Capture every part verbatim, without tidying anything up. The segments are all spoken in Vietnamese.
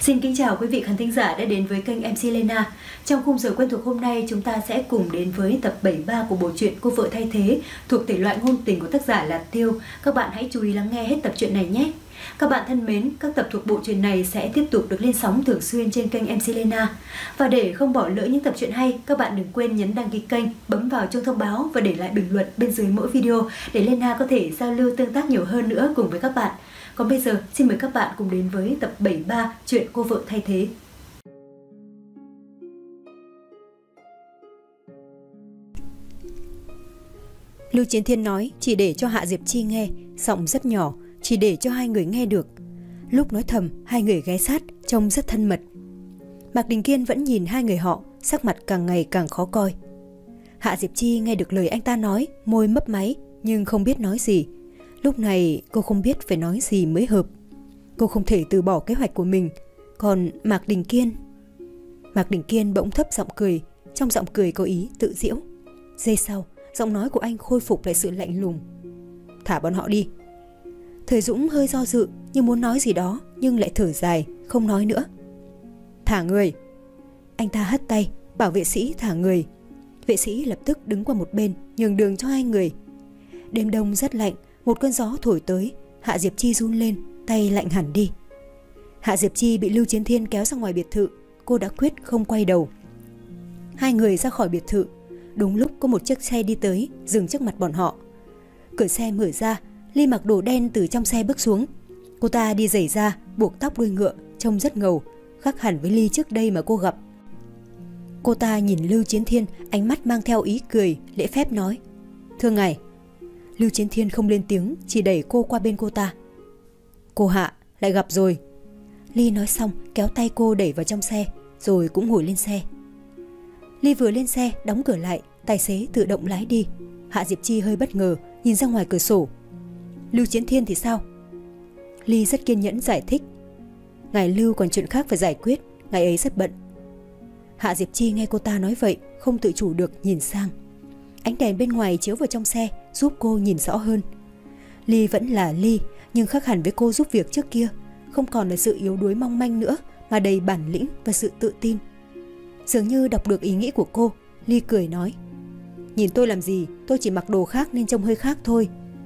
Xin kính chào quý vị khán thính giả đã đến với kênh em xê Lena. Trong khung giờ quen thuộc hôm nay, chúng ta sẽ cùng đến với tập bảy mươi ba của bộ truyện Cô vợ thay thế thuộc thể loại ngôn tình của tác giả là Tiêu. Các bạn hãy chú ý lắng nghe hết tập truyện này nhé. Các bạn thân mến, các tập thuộc bộ truyện này sẽ tiếp tục được lên sóng thường xuyên trên kênh em xê Lena. Và để không bỏ lỡ những tập truyện hay, các bạn đừng quên nhấn đăng ký kênh, bấm vào chuông thông báo và để lại bình luận bên dưới mỗi video để Lena có thể giao lưu tương tác nhiều hơn nữa cùng với các bạn. Còn bây giờ, xin mời các bạn cùng đến với tập bảy mươi ba chuyện Cô vợ thay thế. Lưu Chiến Thiên nói chỉ để cho Hạ Diệp Chi nghe, giọng rất nhỏ, chỉ để cho hai người nghe được. Lúc nói thầm, hai người ghé sát, trông rất thân mật. Mạc Đình Kiên vẫn nhìn hai người họ, sắc mặt càng ngày càng khó coi. Hạ Diệp Chi nghe được lời anh ta nói, môi mấp máy, nhưng không biết nói gì. Lúc này cô không biết phải nói gì mới hợp. Cô không thể từ bỏ kế hoạch của mình. Còn Mạc Đình Kiên... Mạc Đình Kiên bỗng thấp giọng cười, trong giọng cười có ý tự giễu. Giây sau, giọng nói của anh khôi phục lại sự lạnh lùng. Thả bọn họ đi. Thời Dũng hơi do dự như muốn nói gì đó, nhưng lại thở dài, không nói nữa. Thả người. Anh ta hất tay, bảo vệ sĩ thả người. Vệ sĩ lập tức đứng qua một bên, nhường đường cho hai người. Đêm đông rất lạnh, một cơn gió thổi tới, Hạ Diệp Chi run lên, tay lạnh hẳn đi. Hạ Diệp Chi bị Lưu Chiến Thiên kéo ra ngoài biệt thự, cô đã quyết không quay đầu. Hai người ra khỏi biệt thự, đúng lúc có một chiếc xe đi tới, dừng trước mặt bọn họ. Cửa xe mở ra, Ly mặc đồ đen từ trong xe bước xuống. Cô ta đi giày da, buộc tóc đuôi ngựa, trông rất ngầu, khác hẳn với Ly trước đây mà cô gặp. Cô ta nhìn Lưu Chiến Thiên, ánh mắt mang theo ý cười, lễ phép nói: Thưa ngài. Lưu Chiến Thiên không lên tiếng, chỉ đẩy cô qua bên cô ta. Cô Hạ, lại gặp rồi. Ly nói xong kéo tay cô đẩy vào trong xe, rồi cũng ngồi lên xe. Ly vừa lên xe, đóng cửa lại, tài xế tự động lái đi. Hạ Diệp Chi hơi bất ngờ, nhìn ra ngoài cửa sổ. Lưu Chiến Thiên thì sao? Ly rất kiên nhẫn giải thích. Ngài Lưu còn chuyện khác phải giải quyết, ngài ấy rất bận. Hạ Diệp Chi nghe cô ta nói vậy, không tự chủ được nhìn sang. Ánh đèn bên ngoài chiếu vào trong xe, giúp cô nhìn rõ hơn. Ly vẫn là Ly, nhưng khác hẳn với cô giúp việc trước kia, không còn là sự yếu đuối mong manh nữa, mà đầy bản lĩnh và sự tự tin. Dường như đọc được ý nghĩ của cô, Ly cười nói: Nhìn tôi làm gì, tôi chỉ mặc đồ khác nên trông hơi khác thôi.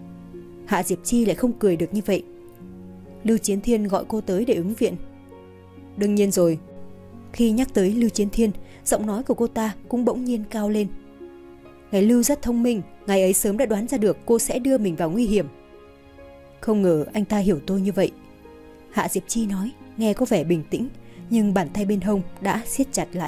Hạ Diệp Chi lại không cười được như vậy. Lưu Chiến Thiên gọi cô tới để ứng viện. Đương nhiên rồi. Khi nhắc tới Lưu Chiến Thiên, giọng nói của cô ta cũng bỗng nhiên cao lên. Ngài Lưu rất thông minh, ngài ấy sớm đã đoán ra được cô sẽ đưa mình vào nguy hiểm. Không ngờ anh ta hiểu tôi như vậy. Hạ Diệp Chi nói, nghe có vẻ bình tĩnh, nhưng bàn tay bên hông đã siết chặt lại.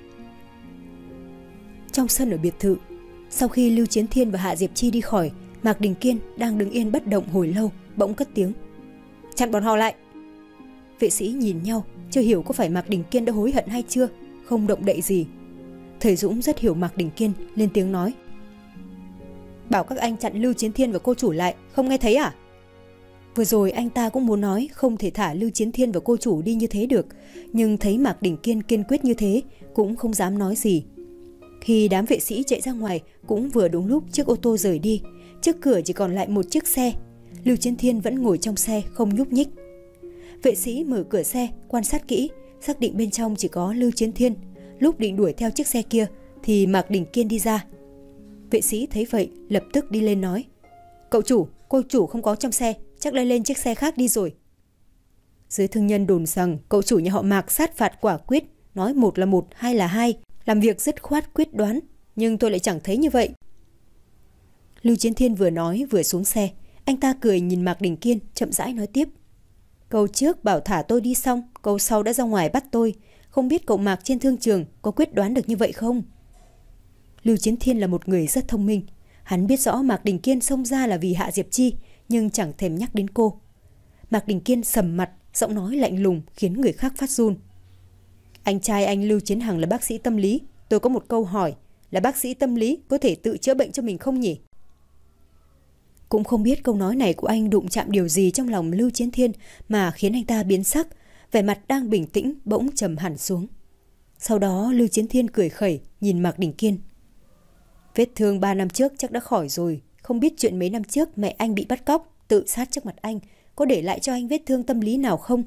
Trong sân ở biệt thự, sau khi Lưu Chiến Thiên và Hạ Diệp Chi đi khỏi, Mạc Đình Kiên đang đứng yên bất động hồi lâu, bỗng cất tiếng: Chặn bọn họ lại. Vệ sĩ nhìn nhau, chưa hiểu có phải Mạc Đình Kiên đã hối hận hay chưa, không động đậy gì. Thời Dũng rất hiểu Mạc Đình Kiên, lên tiếng nói: Bảo các anh chặn Lưu Chiến Thiên và cô chủ lại, không nghe thấy à? Vừa rồi anh ta cũng muốn nói không thể thả Lưu Chiến Thiên và cô chủ đi như thế được, nhưng thấy Mạc Đình Kiên kiên quyết như thế, cũng không dám nói gì. Khi đám vệ sĩ chạy ra ngoài, cũng vừa đúng lúc chiếc ô tô rời đi, trước cửa chỉ còn lại một chiếc xe. Lưu Chiến Thiên vẫn ngồi trong xe không nhúc nhích. Vệ sĩ mở cửa xe, quan sát kỹ, xác định bên trong chỉ có Lưu Chiến Thiên. Lúc định đuổi theo chiếc xe kia thì Mạc Đình Kiên đi ra. Vệ sĩ thấy vậy lập tức đi lên nói: Cậu chủ, cô chủ không có trong xe, chắc đã lên chiếc xe khác đi rồi. Dưới thương nhân đồn rằng cậu chủ nhà họ Mạc sát phạt quả quyết, nói một là một, hai là hai, làm việc dứt khoát quyết đoán, nhưng tôi lại chẳng thấy như vậy. Lưu Chiến Thiên vừa nói vừa xuống xe, anh ta cười nhìn Mạc Đình Kiên, chậm rãi nói tiếp: Câu trước bảo thả tôi đi xong, câu sau đã ra ngoài bắt tôi, không biết cậu Mạc trên thương trường có quyết đoán được như vậy không? Lưu Chiến Thiên là một người rất thông minh, hắn biết rõ Mạc Đình Kiên xông ra là vì Hạ Diệp Chi, nhưng chẳng thèm nhắc đến cô. Mạc Đình Kiên sầm mặt, giọng nói lạnh lùng khiến người khác phát run. Anh trai anh Lưu Chiến Hằng là bác sĩ tâm lý, tôi có một câu hỏi, là bác sĩ tâm lý có thể tự chữa bệnh cho mình không nhỉ? Cũng không biết câu nói này của anh đụng chạm điều gì trong lòng Lưu Chiến Thiên mà khiến anh ta biến sắc, vẻ mặt đang bình tĩnh bỗng trầm hẳn xuống. Sau đó Lưu Chiến Thiên cười khẩy nhìn Mạc Đình Kiên. Vết thương ba năm trước chắc đã khỏi rồi, không biết chuyện mấy năm trước mẹ anh bị bắt cóc, tự sát trước mặt anh, có để lại cho anh vết thương tâm lý nào không?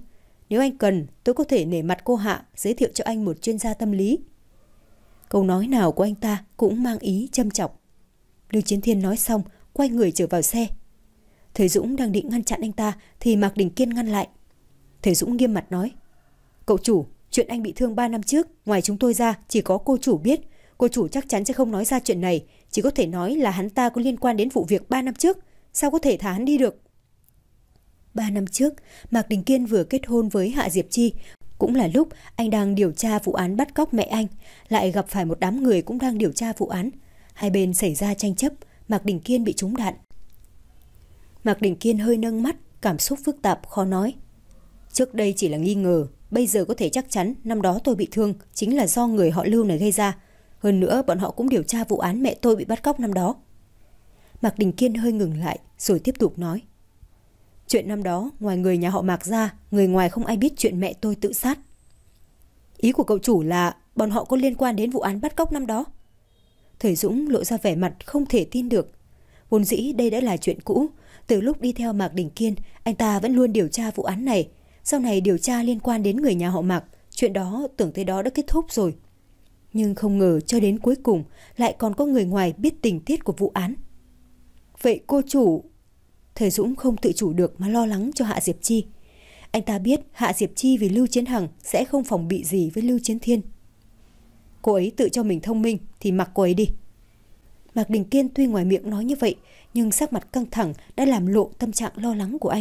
Nếu anh cần, tôi có thể nể mặt cô Hạ giới thiệu cho anh một chuyên gia tâm lý. Câu nói nào của anh ta cũng mang ý châm chọc. Lưu Chiến Thiên nói xong, quay người trở vào xe. Thời Dũng đang định ngăn chặn anh ta thì Mạc Đình Kiên ngăn lại. Thời Dũng nghiêm mặt nói: Cậu chủ, chuyện anh bị thương ba năm trước, ngoài chúng tôi ra chỉ có cô chủ biết. Cô chủ chắc chắn sẽ không nói ra chuyện này, chỉ có thể nói là hắn ta có liên quan đến vụ việc ba năm trước. Sao có thể thả hắn đi được? Ba năm trước, Mạc Đình Kiên vừa kết hôn với Hạ Diệp Chi. Cũng là lúc anh đang điều tra vụ án bắt cóc mẹ anh, lại gặp phải một đám người cũng đang điều tra vụ án. Hai bên xảy ra tranh chấp, Mạc Đình Kiên bị trúng đạn. Mạc Đình Kiên hơi nâng mắt, cảm xúc phức tạp khó nói. Trước đây chỉ là nghi ngờ, bây giờ có thể chắc chắn năm đó tôi bị thương chính là do người họ Lưu này gây ra. Hơn nữa bọn họ cũng điều tra vụ án mẹ tôi bị bắt cóc năm đó. Mạc Đình Kiên hơi ngừng lại rồi tiếp tục nói. Chuyện năm đó, ngoài người nhà họ Mạc ra, người ngoài không ai biết chuyện mẹ tôi tự sát. Ý của cậu chủ là bọn họ có liên quan đến vụ án bắt cóc năm đó? Thời Dũng lộ ra vẻ mặt không thể tin được. Vốn dĩ đây đã là chuyện cũ. Từ lúc đi theo Mạc Đình Kiên, anh ta vẫn luôn điều tra vụ án này. Sau này điều tra liên quan đến người nhà họ Mạc, chuyện đó tưởng tới đó đã kết thúc rồi. Nhưng không ngờ cho đến cuối cùng lại còn có người ngoài biết tình tiết của vụ án. Vậy cô chủ... Thời Dũng không tự chủ được mà lo lắng cho Hạ Diệp Chi. Anh ta biết Hạ Diệp Chi vì Lưu Chiến Hằng sẽ không phòng bị gì với Lưu Chiến Thiên. Cô ấy tự cho mình thông minh thì mặc cô ấy đi. Mạc Đình Kiên tuy ngoài miệng nói như vậy, nhưng sắc mặt căng thẳng đã làm lộ tâm trạng lo lắng của anh.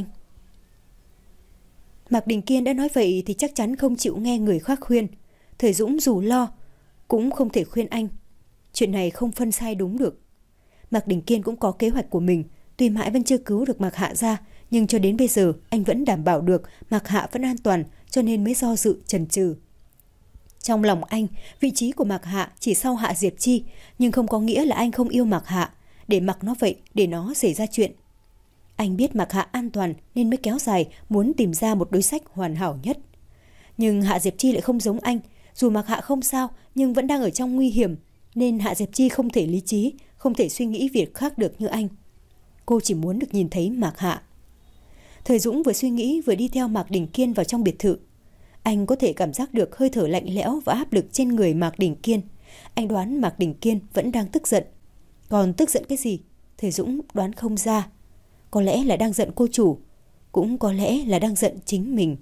Mạc Đình Kiên đã nói vậy thì chắc chắn không chịu nghe người khác khuyên. Thời Dũng dù lo cũng không thể khuyên anh. Chuyện này không phân sai đúng được. Mạc Đình Kiên cũng có kế hoạch của mình. Tuy mãi vẫn chưa cứu được Mạc Hạ ra, nhưng cho đến bây giờ anh vẫn đảm bảo được Mạc Hạ vẫn an toàn, cho nên mới do dự chần chừ. Trong lòng anh, vị trí của Mạc Hạ chỉ sau Hạ Diệp Chi, nhưng không có nghĩa là anh không yêu Mạc Hạ. Để mặc nó vậy, để nó xảy ra chuyện. Anh biết Mạc Hạ an toàn nên mới kéo dài muốn tìm ra một đối sách hoàn hảo nhất. Nhưng Hạ Diệp Chi lại không giống anh. Dù Mạc Hạ không sao nhưng vẫn đang ở trong nguy hiểm, nên Hạ Diệp Chi không thể lý trí, không thể suy nghĩ việc khác được như anh. Cô chỉ muốn được nhìn thấy Mạc Hạ. Thời Dũng vừa suy nghĩ vừa đi theo Mạc Đình Kiên vào trong biệt thự. Anh có thể cảm giác được hơi thở lạnh lẽo và áp lực trên người Mạc Đình Kiên. Anh đoán Mạc Đình Kiên vẫn đang tức giận. Còn tức giận cái gì? Thời Dũng đoán không ra. Có lẽ là đang giận cô chủ, cũng có lẽ là đang giận chính mình.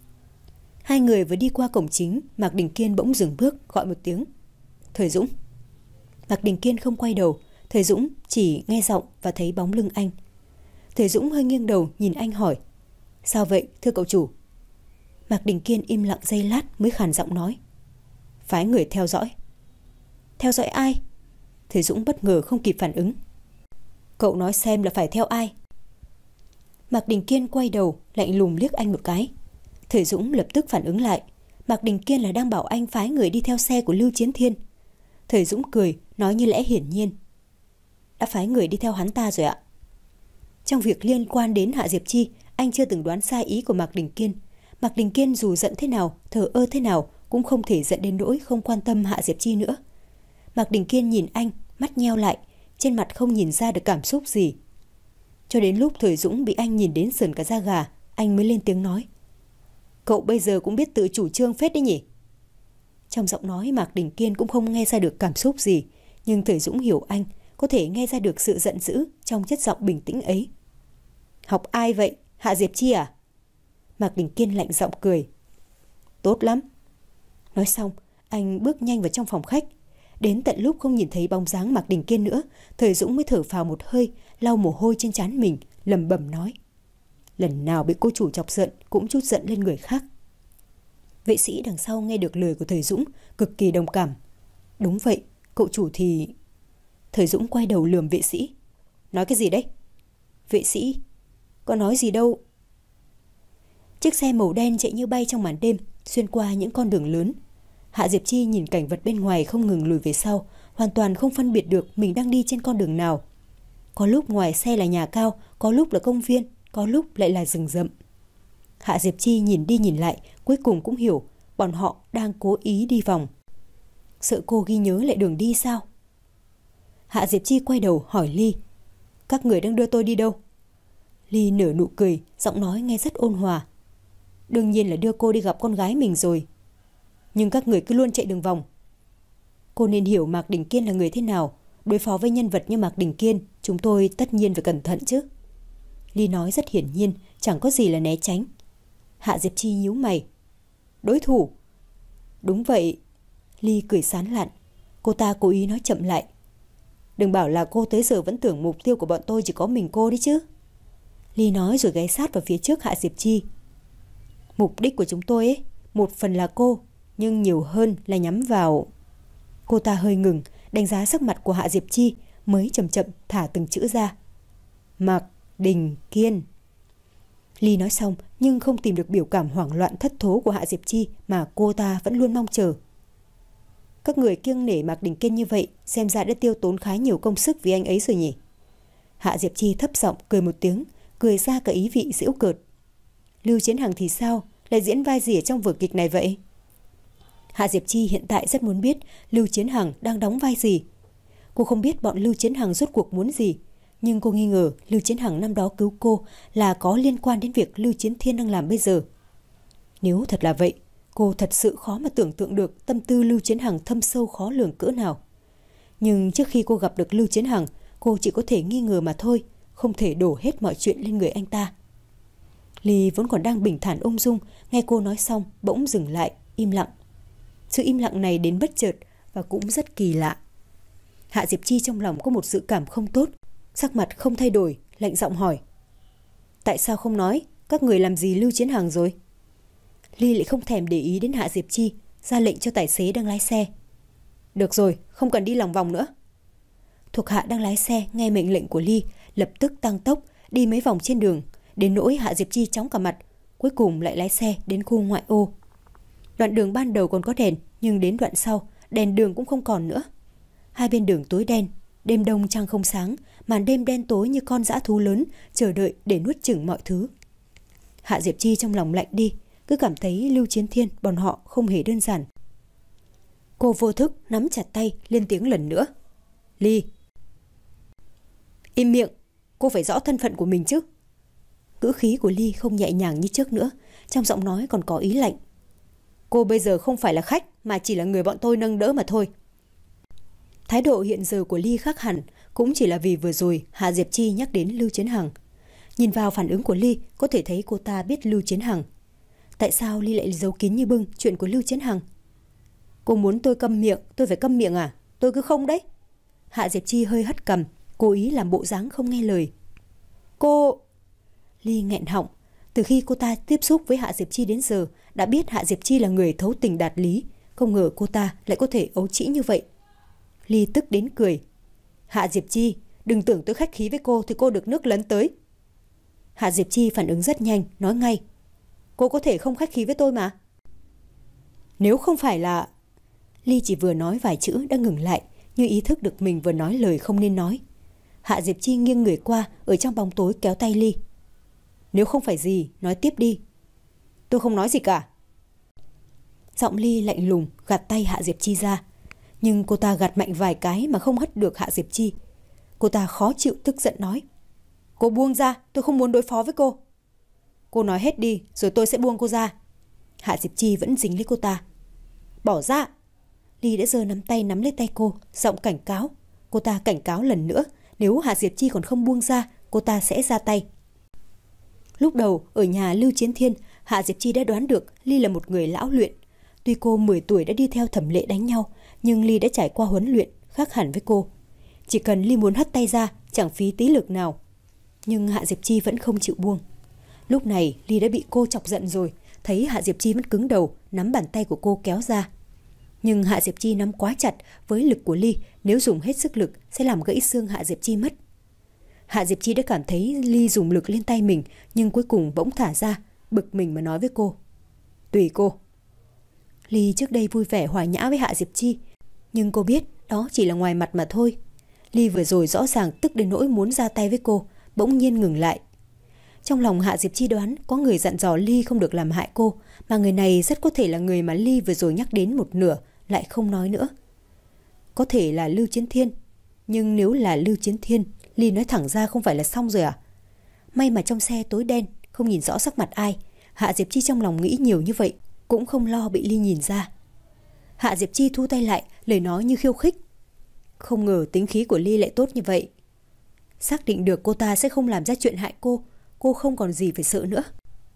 Hai người vừa đi qua cổng chính, Mạc Đình Kiên bỗng dừng bước gọi một tiếng. Thời Dũng. Mạc Đình Kiên không quay đầu. Thời Dũng chỉ nghe giọng và thấy bóng lưng anh. Thời Dũng hơi nghiêng đầu nhìn anh hỏi. Sao vậy thưa cậu chủ? Mạc Đình Kiên im lặng giây lát mới khàn giọng nói. Phái người theo dõi. Theo dõi ai? Thời Dũng bất ngờ không kịp phản ứng. Cậu nói xem là phải theo ai? Mạc Đình Kiên quay đầu lạnh lùng liếc anh một cái. Thời Dũng lập tức phản ứng lại. Mạc Đình Kiên là đang bảo anh phái người đi theo xe của Lưu Chiến Thiên. Thời Dũng cười nói như lẽ hiển nhiên. Đã phái người đi theo hắn ta rồi ạ. Trong việc liên quan đến Hạ Diệp Chi, anh chưa từng đoán sai ý của Mạc Đình Kiên. Mạc Đình Kiên dù giận thế nào, thờ ơ thế nào cũng không thể giận đến nỗi không quan tâm Hạ Diệp Chi nữa. Mạc Đình Kiên nhìn anh, mắt nheo lại, trên mặt không nhìn ra được cảm xúc gì. Cho đến lúc Thời Dũng bị anh nhìn đến sởn cả da gà, anh mới lên tiếng nói. Cậu bây giờ cũng biết tự chủ trương phết đấy nhỉ? Trong giọng nói Mạc Đình Kiên cũng không nghe ra được cảm xúc gì, nhưng Thời Dũng hiểu anh, có thể nghe ra được sự giận dữ trong chất giọng bình tĩnh ấy. Học ai vậy? Hạ Diệp Chi à? Mạc Đình Kiên lạnh giọng cười. Tốt lắm. Nói xong, anh bước nhanh vào trong phòng khách. Đến tận lúc không nhìn thấy bóng dáng Mạc Đình Kiên nữa, Thời Dũng mới thở phào một hơi, lau mồ hôi trên trán mình, lẩm bẩm nói. Lần nào bị cô chủ chọc giận cũng trút giận lên người khác. Vệ sĩ đằng sau nghe được lời của Thời Dũng, cực kỳ đồng cảm. Đúng vậy, cậu chủ thì... Thời Dũng quay đầu lườm vệ sĩ. Nói cái gì đấy? Vệ sĩ, có nói gì đâu. Chiếc xe màu đen chạy như bay trong màn đêm, xuyên qua những con đường lớn. Hạ Diệp Chi nhìn cảnh vật bên ngoài không ngừng lùi về sau, hoàn toàn không phân biệt được mình đang đi trên con đường nào. Có lúc ngoài xe là nhà cao, có lúc là công viên, có lúc lại là rừng rậm. Hạ Diệp Chi nhìn đi nhìn lại, cuối cùng cũng hiểu bọn họ đang cố ý đi vòng. Sợ cô ghi nhớ lại đường đi sao? Hạ Diệp Chi quay đầu hỏi Ly. Các người đang đưa tôi đi đâu? Ly nở nụ cười, giọng nói nghe rất ôn hòa. Đương nhiên là đưa cô đi gặp con gái mình rồi. Nhưng các người cứ luôn chạy đường vòng. Cô nên hiểu Mạc Đình Kiên là người thế nào. Đối phó với nhân vật như Mạc Đình Kiên, chúng tôi tất nhiên phải cẩn thận chứ. Ly nói rất hiển nhiên, chẳng có gì là né tránh. Hạ Diệp Chi nhíu mày. Đối thủ? Đúng vậy. Ly cười sán lạn. Cô ta cố ý nói chậm lại. Đừng bảo là cô tới giờ vẫn tưởng mục tiêu của bọn tôi chỉ có mình cô đấy chứ. Ly nói rồi ghé sát vào phía trước Hạ Diệp Chi. Mục đích của chúng tôi ấy, một phần là cô, nhưng nhiều hơn là nhắm vào... Cô ta hơi ngừng, đánh giá sắc mặt của Hạ Diệp Chi, mới chậm chậm thả từng chữ ra. Mạc Đình Kiên. Ly nói xong nhưng không tìm được biểu cảm hoảng loạn thất thố của Hạ Diệp Chi mà cô ta vẫn luôn mong chờ. Các người kiêng nể Mạc Đình Kiên như vậy, xem ra đã tiêu tốn khá nhiều công sức vì anh ấy rồi nhỉ. Hạ Diệp Chi thấp giọng cười một tiếng, cười ra cả ý vị giễu cợt. Lưu Chiến Hằng thì sao, lại diễn vai gì ở trong vở kịch này vậy? Hạ Diệp Chi hiện tại rất muốn biết Lưu Chiến Hằng đang đóng vai gì. Cô không biết bọn Lưu Chiến Hằng rốt cuộc muốn gì, nhưng cô nghi ngờ Lưu Chiến Hằng năm đó cứu cô là có liên quan đến việc Lưu Chiến Thiên đang làm bây giờ. Nếu thật là vậy, cô thật sự khó mà tưởng tượng được tâm tư Lưu Chiến Hằng thâm sâu khó lường cỡ nào. Nhưng trước khi cô gặp được Lưu Chiến Hằng, cô chỉ có thể nghi ngờ mà thôi, không thể đổ hết mọi chuyện lên người anh ta. Ly vốn còn đang bình thản ung dung, nghe cô nói xong bỗng dừng lại, im lặng. Sự im lặng này đến bất chợt và cũng rất kỳ lạ. Hạ Diệp Chi trong lòng có một dự cảm không tốt, sắc mặt không thay đổi, lạnh giọng hỏi. Tại sao không nói? Các người làm gì Lưu Chiến Hằng rồi? Ly lại không thèm để ý đến Hạ Diệp Chi, ra lệnh cho tài xế đang lái xe. Được rồi, không cần đi lòng vòng nữa. Thuộc hạ đang lái xe nghe mệnh lệnh của Ly, lập tức tăng tốc, đi mấy vòng trên đường, đến nỗi Hạ Diệp Chi chóng cả mặt, cuối cùng lại lái xe đến khu ngoại ô. Đoạn đường ban đầu còn có đèn, nhưng đến đoạn sau, đèn đường cũng không còn nữa. Hai bên đường tối đen, đêm đông trăng không sáng, màn đêm đen tối như con dã thú lớn, chờ đợi để nuốt chửng mọi thứ. Hạ Diệp Chi trong lòng lạnh đi, cứ cảm thấy Lưu Chiến Thiên bọn họ không hề đơn giản. Cô vô thức nắm chặt tay, lên tiếng lần nữa. Ly! Im miệng, cô phải rõ thân phận của mình chứ. Ngữ khí của Ly không nhẹ nhàng như trước nữa, trong giọng nói còn có ý lạnh. Cô bây giờ không phải là khách, mà chỉ là người bọn tôi nâng đỡ mà thôi. Thái độ hiện giờ của Ly khác hẳn, cũng chỉ là vì vừa rồi Hạ Diệp Chi nhắc đến Lưu Chiến Hằng. Nhìn vào phản ứng của Ly, có thể thấy cô ta biết Lưu Chiến Hằng. Tại sao Ly lại giấu kín như bưng chuyện của Lưu Chiến Hằng? Cô muốn tôi câm miệng, tôi phải câm miệng à? Tôi cứ không đấy. Hạ Diệp Chi hơi hất cằm, cố ý làm bộ dáng không nghe lời. Cô... Ly nghẹn họng. Từ khi cô ta tiếp xúc với Hạ Diệp Chi đến giờ, đã biết Hạ Diệp Chi là người thấu tình đạt lý, không ngờ cô ta lại có thể ấu trĩ như vậy. Ly tức đến cười. Hạ Diệp Chi, đừng tưởng tôi khách khí với cô thì cô được nước lấn tới. Hạ Diệp Chi phản ứng rất nhanh, nói ngay. Cô có thể không khách khí với tôi mà. Nếu không phải là... Ly chỉ vừa nói vài chữ đã ngừng lại, như ý thức được mình vừa nói lời không nên nói. Hạ Diệp Chi nghiêng người qua, ở trong bóng tối kéo tay Ly. Nếu không phải gì, nói tiếp đi. Tôi không nói gì cả. Giọng Ly lạnh lùng gạt tay Hạ Diệp Chi ra. Nhưng cô ta gạt mạnh vài cái mà không hất được Hạ Diệp Chi. Cô ta khó chịu tức giận nói. Cô buông ra, tôi không muốn đối phó với cô. Cô nói hết đi, rồi tôi sẽ buông cô ra. Hạ Diệp Chi vẫn dính lấy cô ta. Bỏ ra. Ly đã giơ nắm tay nắm lấy tay cô, giọng cảnh cáo. Cô ta cảnh cáo lần nữa, nếu Hạ Diệp Chi còn không buông ra, cô ta sẽ ra tay. Lúc đầu, ở nhà Lưu Chiến Thiên, Hạ Diệp Chi đã đoán được Ly là một người lão luyện. Tuy cô mười tuổi đã đi theo Thẩm Lệ đánh nhau, nhưng Ly đã trải qua huấn luyện, khác hẳn với cô. Chỉ cần Ly muốn hất tay ra, chẳng phí tí lực nào. Nhưng Hạ Diệp Chi vẫn không chịu buông. Lúc này, Ly đã bị cô chọc giận rồi, thấy Hạ Diệp Chi vẫn cứng đầu, nắm bàn tay của cô kéo ra. Nhưng Hạ Diệp Chi nắm quá chặt, với lực của Ly, nếu dùng hết sức lực sẽ làm gãy xương Hạ Diệp Chi mất. Hạ Diệp Chi đã cảm thấy Ly dùng lực lên tay mình, nhưng cuối cùng bỗng thả ra, bực mình mà nói với cô. Tùy cô. Ly trước đây vui vẻ hòa nhã với Hạ Diệp Chi, nhưng cô biết đó chỉ là ngoài mặt mà thôi. Ly vừa rồi rõ ràng tức đến nỗi muốn ra tay với cô, bỗng nhiên ngừng lại. Trong lòng Hạ Diệp Chi đoán có người dặn dò Ly không được làm hại cô, mà người này rất có thể là người mà Ly vừa rồi nhắc đến một nửa, lại không nói nữa. Có thể là Lưu Chiến Thiên, nhưng nếu là Lưu Chiến Thiên, Ly nói thẳng ra không phải là xong rồi à? May mà trong xe tối đen, không nhìn rõ sắc mặt ai. Hạ Diệp Chi trong lòng nghĩ nhiều như vậy, cũng không lo bị Ly nhìn ra. Hạ Diệp Chi thu tay lại, lời nói như khiêu khích. Không ngờ tính khí của Ly lại tốt như vậy. Xác định được cô ta sẽ không làm ra chuyện hại cô, cô không còn gì phải sợ nữa.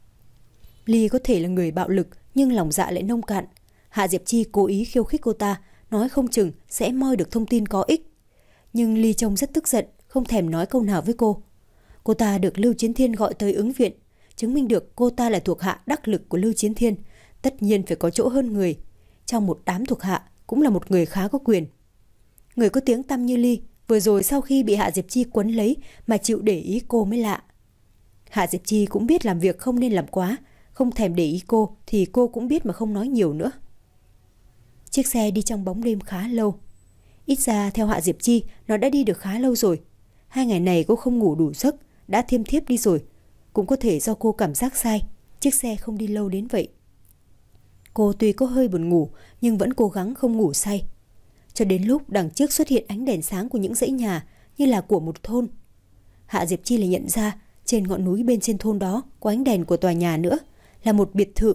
Ly có thể là người bạo lực, nhưng lòng dạ lại nông cạn. Hạ Diệp Chi cố ý khiêu khích cô ta, nói không chừng sẽ moi được thông tin có ích. Nhưng Ly trông rất tức giận, không thèm nói câu nào với cô. Cô ta được Lưu Chiến Thiên gọi tới ứng viện, chứng minh được cô ta là thuộc hạ đắc lực của Lưu Chiến Thiên, tất nhiên phải có chỗ hơn người. Trong một đám thuộc hạ cũng là một người khá có quyền. Người có tiếng tăm như Ly, vừa rồi sau khi bị Hạ Diệp Chi quấn lấy mà chịu để ý cô mới lạ. Hạ Diệp Chi cũng biết làm việc không nên làm quá, không thèm để ý cô thì cô cũng biết mà không nói nhiều nữa. Chiếc xe đi trong bóng đêm khá lâu. Ít ra theo Hạ Diệp Chi, nó đã đi được khá lâu rồi. Hai ngày này cô không ngủ đủ giấc, đã thiêm thiếp đi rồi. Cũng có thể do cô cảm giác sai, chiếc xe không đi lâu đến vậy. Cô tuy có hơi buồn ngủ nhưng vẫn cố gắng không ngủ say. Cho đến lúc đằng trước xuất hiện ánh đèn sáng của những dãy nhà như là của một thôn. Hạ Diệp Chi lại nhận ra trên ngọn núi bên trên thôn đó có ánh đèn của tòa nhà nữa, là một biệt thự.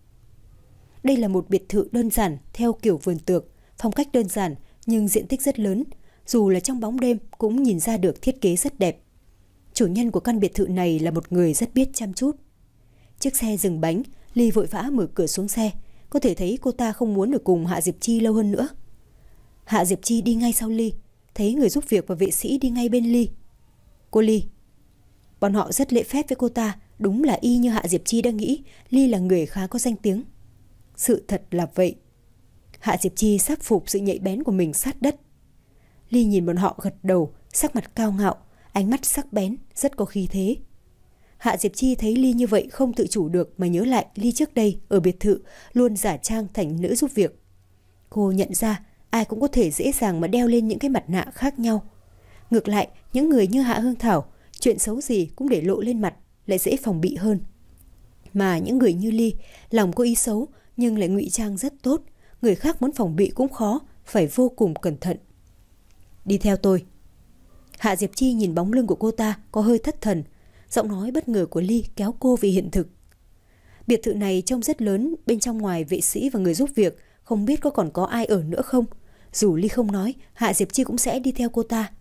Đây là một biệt thự đơn giản theo kiểu vườn tược, phong cách đơn giản nhưng diện tích rất lớn, dù là trong bóng đêm cũng nhìn ra được thiết kế rất đẹp. Chủ nhân của căn biệt thự này là một người rất biết chăm chút. Chiếc xe dừng bánh, Ly vội vã mở cửa xuống xe, có thể thấy cô ta không muốn ở cùng Hạ Diệp Chi lâu hơn nữa. Hạ Diệp Chi đi ngay sau Ly, thấy người giúp việc và vệ sĩ đi ngay bên Ly. Cô Ly. Bọn họ rất lễ phép với cô ta, đúng là y như Hạ Diệp Chi đã nghĩ, Ly là người khá có danh tiếng. Sự thật là vậy. Hạ Diệp Chi sắp phục sự nhạy bén của mình sát đất. Ly nhìn bọn họ gật đầu, sắc mặt cao ngạo, ánh mắt sắc bén, rất có khí thế. Hạ Diệp Chi thấy Ly như vậy không tự chủ được mà nhớ lại Ly trước đây ở biệt thự luôn giả trang thành nữ giúp việc. Cô nhận ra ai cũng có thể dễ dàng mà đeo lên những cái mặt nạ khác nhau. Ngược lại, những người như Hạ Hương Thảo, chuyện xấu gì cũng để lộ lên mặt, lại dễ phòng bị hơn. Mà những người như Ly, lòng có ý xấu nhưng lại ngụy trang rất tốt, người khác muốn phòng bị cũng khó, phải vô cùng cẩn thận. Đi theo tôi. Hạ Diệp Chi nhìn bóng lưng của cô ta có hơi thất thần, giọng nói bất ngờ của Ly kéo cô về hiện thực. Biệt thự này trông rất lớn, bên trong ngoài vệ sĩ và người giúp việc, không biết có còn có ai ở nữa không. Dù Ly không nói, Hạ Diệp Chi cũng sẽ đi theo cô ta.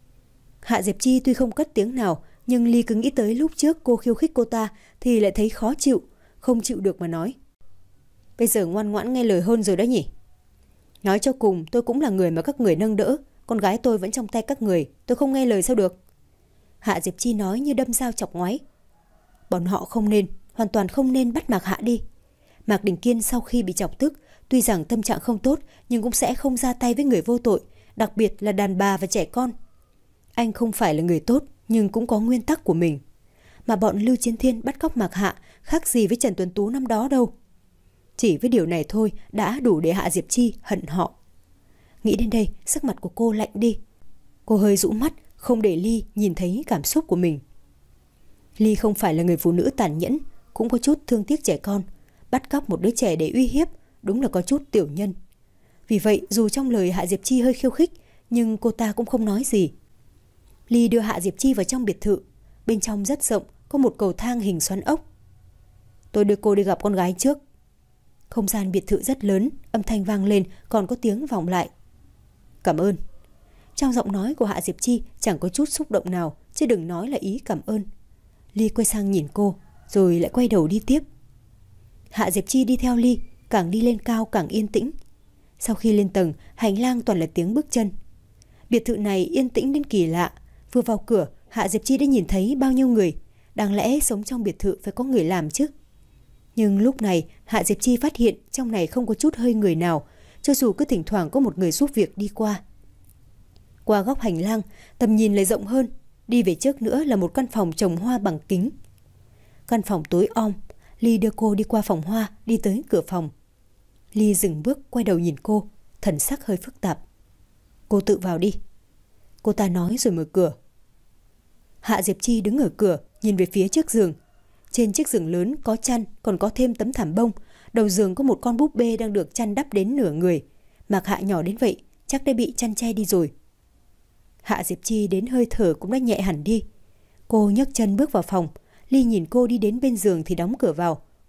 Hạ Diệp Chi tuy không cất tiếng nào, nhưng Ly cứ nghĩ tới lúc trước cô khiêu khích cô ta thì lại thấy khó chịu, không chịu được mà nói. Bây giờ ngoan ngoãn nghe lời hơn rồi đó nhỉ? Nói cho cùng, tôi cũng là người mà các người nâng đỡ, con gái tôi vẫn trong tay các người, tôi không nghe lời sao được? Hạ Diệp Chi nói như đâm dao chọc ngoáy. Bọn họ không nên, hoàn toàn không nên bắt Mạc Hạ đi. Mạc Đình Kiên sau khi bị chọc tức, tuy rằng tâm trạng không tốt nhưng cũng sẽ không ra tay với người vô tội, đặc biệt là đàn bà và trẻ con. Anh không phải là người tốt nhưng cũng có nguyên tắc của mình. Mà bọn Lưu Chiến Thiên bắt cóc Mạc Hạ khác gì với Trần Tuấn Tú năm đó đâu. Chỉ với điều này thôi đã đủ để Hạ Diệp Chi hận họ. Nghĩ đến đây, sắc mặt của cô lạnh đi. Cô hơi rũ mắt, không để Ly nhìn thấy cảm xúc của mình. Ly không phải là người phụ nữ tàn nhẫn, cũng có chút thương tiếc trẻ con. Bắt cóc một đứa trẻ để uy hiếp, đúng là có chút tiểu nhân. Vì vậy, dù trong lời Hạ Diệp Chi hơi khiêu khích, nhưng cô ta cũng không nói gì. Ly đưa Hạ Diệp Chi vào trong biệt thự. Bên trong rất rộng, có một cầu thang hình xoắn ốc. Tôi đưa cô đi gặp con gái trước. Không gian biệt thự rất lớn, âm thanh vang lên, còn có tiếng vọng lại. Cảm ơn. Trong giọng nói của Hạ Diệp Chi chẳng có chút xúc động nào, chứ đừng nói là ý cảm ơn. Ly quay sang nhìn cô, rồi lại quay đầu đi tiếp. Hạ Diệp Chi đi theo Ly, càng đi lên cao càng yên tĩnh. Sau khi lên tầng, hành lang toàn là tiếng bước chân. Biệt thự này yên tĩnh đến kỳ lạ. Vừa vào cửa, Hạ Diệp Chi đã nhìn thấy bao nhiêu người. Đáng lẽ sống trong biệt thự phải có người làm chứ. Nhưng lúc này Hạ Diệp Chi phát hiện trong này không có chút hơi người nào, cho dù cứ thỉnh thoảng có một người giúp việc đi qua. Qua góc hành lang, tầm nhìn lại rộng hơn. Đi về trước nữa là một căn phòng trồng hoa bằng kính. Căn phòng tối om. Ly đưa cô đi qua phòng hoa, đi tới cửa phòng. Ly dừng bước quay đầu nhìn cô, thần sắc hơi phức tạp. Cô tự vào đi. Cô ta nói rồi mở cửa. Hạ Diệp Chi đứng ở cửa, nhìn về phía trước giường. Trên chiếc giường lớn có chăn, còn có thêm tấm thảm bông. Đầu giường có một con búp bê đang được chăn đắp đến nửa người. Mạc Hạ nhỏ đến vậy, chắc đã bị chăn che đi rồi. Hạ Diệp Chi đến hơi thở cũng đã nhẹ hẳn đi. Cô nhấc chân bước vào phòng. Ly nhìn cô đi đến bên giường thì đóng cửa vào,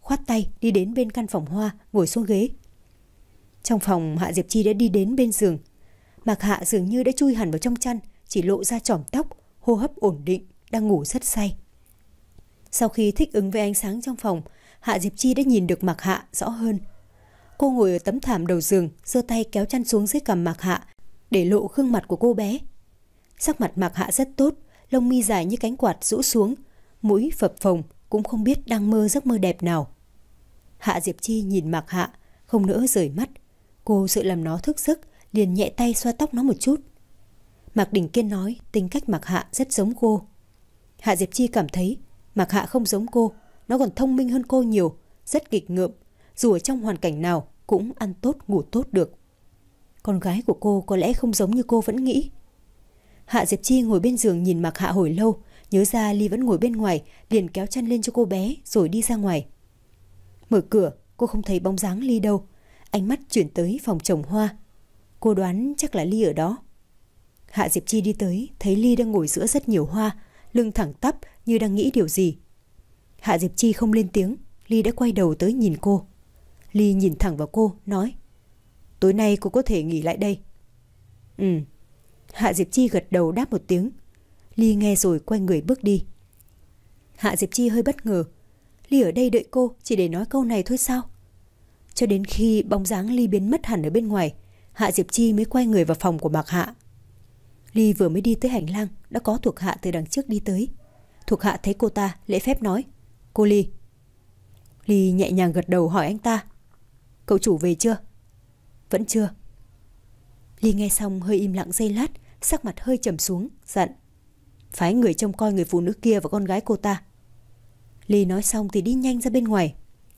khoát tay đi đến bên căn phòng hoa, ngồi xuống ghế. Trong phòng, Hạ Diệp Chi đã đi đến bên giường. Mạc Hạ dường như đã chui hẳn vào trong chăn, chỉ lộ ra chòm tóc, hô hấp ổn định, đang ngủ rất say. Sau khi thích ứng với ánh sáng trong phòng, Hạ Diệp Chi đã nhìn được Mạc Hạ rõ hơn. Cô ngồi ở tấm thảm đầu giường, giơ tay kéo chăn xuống dưới cằm Mạc Hạ, để lộ gương mặt của cô bé. Sắc mặt Mạc Hạ rất tốt, lông mi dài như cánh quạt rũ xuống, mũi phập phồng, cũng không biết đang mơ giấc mơ đẹp nào. Hạ Diệp Chi nhìn Mạc Hạ, không nỡ rời mắt. Cô sợ làm nó thức giấc, liền nhẹ tay xoa tóc nó một chút. Mạc Đình Kiên nói tính cách Mạc Hạ rất giống cô. Hạ Diệp Chi cảm thấy Mạc Hạ không giống cô, nó còn thông minh hơn cô nhiều, rất nghịch ngợm, dù ở trong hoàn cảnh nào cũng ăn tốt ngủ tốt được. Con gái của cô có lẽ không giống như cô vẫn nghĩ. Hạ Diệp Chi ngồi bên giường nhìn Mạc Hạ hồi lâu, nhớ ra Ly vẫn ngồi bên ngoài, liền kéo chăn lên cho cô bé rồi đi ra ngoài. Mở cửa, cô không thấy bóng dáng Ly đâu, ánh mắt chuyển tới phòng trồng hoa. Cô đoán chắc là Ly ở đó. Hạ Diệp Chi đi tới, thấy Ly đang ngồi giữa rất nhiều hoa, lưng thẳng tắp như đang nghĩ điều gì. Hạ Diệp Chi không lên tiếng, Ly đã quay đầu tới nhìn cô. Ly nhìn thẳng vào cô, nói: tối nay cô có thể nghỉ lại đây. Ừ. Hạ Diệp Chi gật đầu đáp một tiếng. Ly nghe rồi quay người bước đi. Hạ Diệp Chi hơi bất ngờ. Ly ở đây đợi cô chỉ để nói câu này thôi sao? Cho đến khi bóng dáng Ly biến mất hẳn ở bên ngoài, Hạ Diệp Chi mới quay người vào phòng của Mạc Hạ. Ly vừa mới đi tới hành lang, đã có thuộc hạ từ đằng trước đi tới. Thuộc hạ thấy cô ta, lễ phép nói: cô Ly. Ly nhẹ nhàng gật đầu hỏi anh ta: cậu chủ về chưa? Vẫn chưa. Ly nghe xong hơi im lặng giây lát, sắc mặt hơi trầm xuống, dặn: phái người trông coi người phụ nữ kia và con gái cô ta. Ly nói xong thì đi nhanh ra bên ngoài.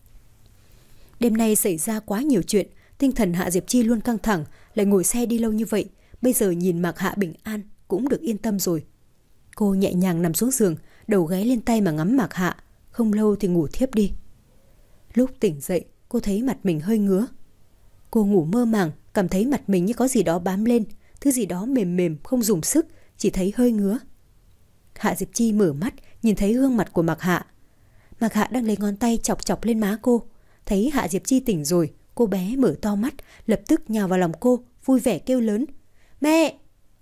Đêm nay xảy ra quá nhiều chuyện, tinh thần Hạ Diệp Chi luôn căng thẳng, lại ngồi xe đi lâu như vậy, bây giờ nhìn Mạc Hạ bình an cũng được yên tâm rồi. Cô nhẹ nhàng nằm xuống giường, đầu ghé lên tay mà ngắm Mạc Hạ, không lâu thì ngủ thiếp đi. Lúc tỉnh dậy, cô thấy mặt mình hơi ngứa. Cô ngủ mơ màng, cảm thấy mặt mình như có gì đó bám lên, thứ gì đó mềm mềm không dùng sức, chỉ thấy hơi ngứa. Hạ Diệp Chi mở mắt, nhìn thấy gương mặt của Mạc Hạ. Mạc Hạ đang lấy ngón tay chọc chọc lên má cô. Thấy Hạ Diệp Chi tỉnh rồi, cô bé mở to mắt, lập tức nhào vào lòng cô, vui vẻ kêu lớn: mẹ!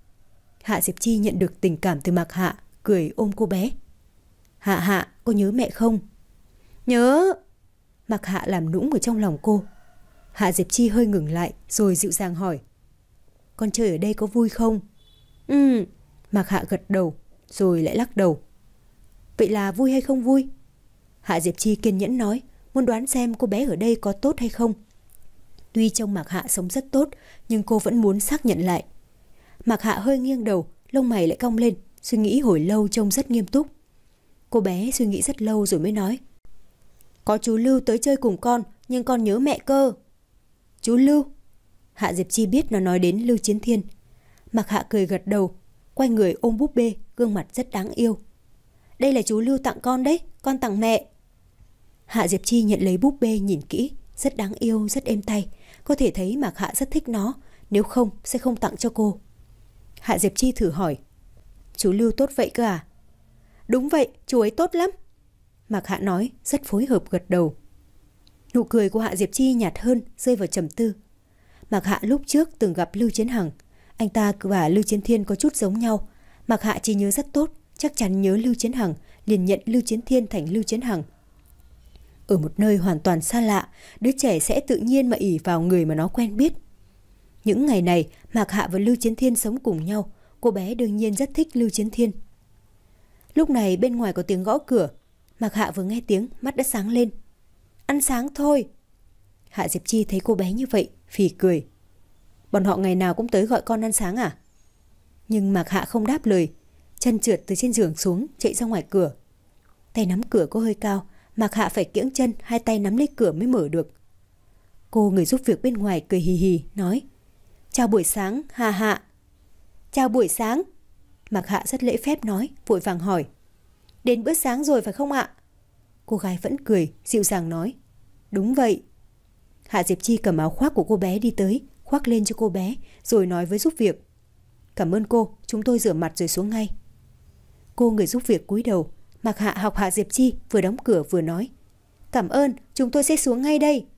Hạ Diệp Chi nhận được tình cảm từ Mạc Hạ, cười ôm cô bé. Hạ Hạ, cô nhớ mẹ không? Nhớ! Mạc Hạ làm nũng ở trong lòng cô. Hạ Diệp Chi hơi ngừng lại rồi dịu dàng hỏi: con chơi ở đây có vui không? Ừ. Mạc Hạ gật đầu rồi lại lắc đầu. Vậy là vui hay không vui? Hạ Diệp Chi kiên nhẫn nói, muốn đoán xem cô bé ở đây có tốt hay không. Tuy trông Mạc Hạ sống rất tốt, nhưng cô vẫn muốn xác nhận lại. Mạc Hạ hơi nghiêng đầu, lông mày lại cong lên, suy nghĩ hồi lâu trông rất nghiêm túc. Cô bé suy nghĩ rất lâu rồi mới nói: có chú Lưu tới chơi cùng con, nhưng con nhớ mẹ cơ. Chú Lưu? Hạ Diệp Chi biết nó nói đến Lưu Chiến Thiên. Mạc Hạ cười gật đầu, quay người ôm búp bê, gương mặt rất đáng yêu. Đây là chú Lưu tặng con đấy, con tặng mẹ. Hạ Diệp Chi nhận lấy búp bê nhìn kỹ, rất đáng yêu, rất êm tay. Có thể thấy Mạc Hạ rất thích nó, nếu không sẽ không tặng cho cô. Hạ Diệp Chi thử hỏi: chú Lưu tốt vậy cơ à? Đúng vậy, chú ấy tốt lắm. Mạc Hạ nói, rất phối hợp gật đầu. Nụ cười của Hạ Diệp Chi nhạt hơn, rơi vào trầm tư. Mạc Hạ lúc trước từng gặp Lưu Chiến Hằng. Anh ta và Lưu Chiến Thiên có chút giống nhau. Mạc Hạ chỉ nhớ rất tốt, chắc chắn nhớ Lưu Chiến Hằng, liền nhận Lưu Chiến Thiên thành Lưu Chiến Hằng. Ở một nơi hoàn toàn xa lạ, đứa trẻ sẽ tự nhiên mà ỷ vào người mà nó quen biết. Những ngày này, Mạc Hạ và Lưu Chiến Thiên sống cùng nhau. Cô bé đương nhiên rất thích Lưu Chiến Thiên. Lúc này bên ngoài có tiếng gõ cửa. Mạc Hạ vừa nghe tiếng, mắt đã sáng lên. Ăn sáng thôi. Hạ Diệp Chi thấy cô bé như vậy, phì cười. Bọn họ ngày nào cũng tới gọi con ăn sáng à? Nhưng Mạc Hạ không đáp lời, chân trượt từ trên giường xuống, chạy ra ngoài cửa. Tay nắm cửa có hơi cao, Mạc Hạ phải kiễng chân, hai tay nắm lấy cửa mới mở được. Cô người giúp việc bên ngoài cười hì hì, nói: chào buổi sáng, Hạ Hạ. Chào buổi sáng. Mạc Hạ rất lễ phép nói, vội vàng hỏi: đến bữa sáng rồi phải không ạ? Cô gái vẫn cười, dịu dàng nói: đúng vậy. Hạ Diệp Chi cầm áo khoác của cô bé đi tới, khoác lên cho cô bé, rồi nói với giúp việc: cảm ơn cô, chúng tôi rửa mặt rồi xuống ngay. Cô người giúp việc cúi đầu. Mạc Hạ học Hạ Diệp Chi, vừa đóng cửa vừa nói: Cảm ơn, chúng tôi sẽ xuống ngay đây.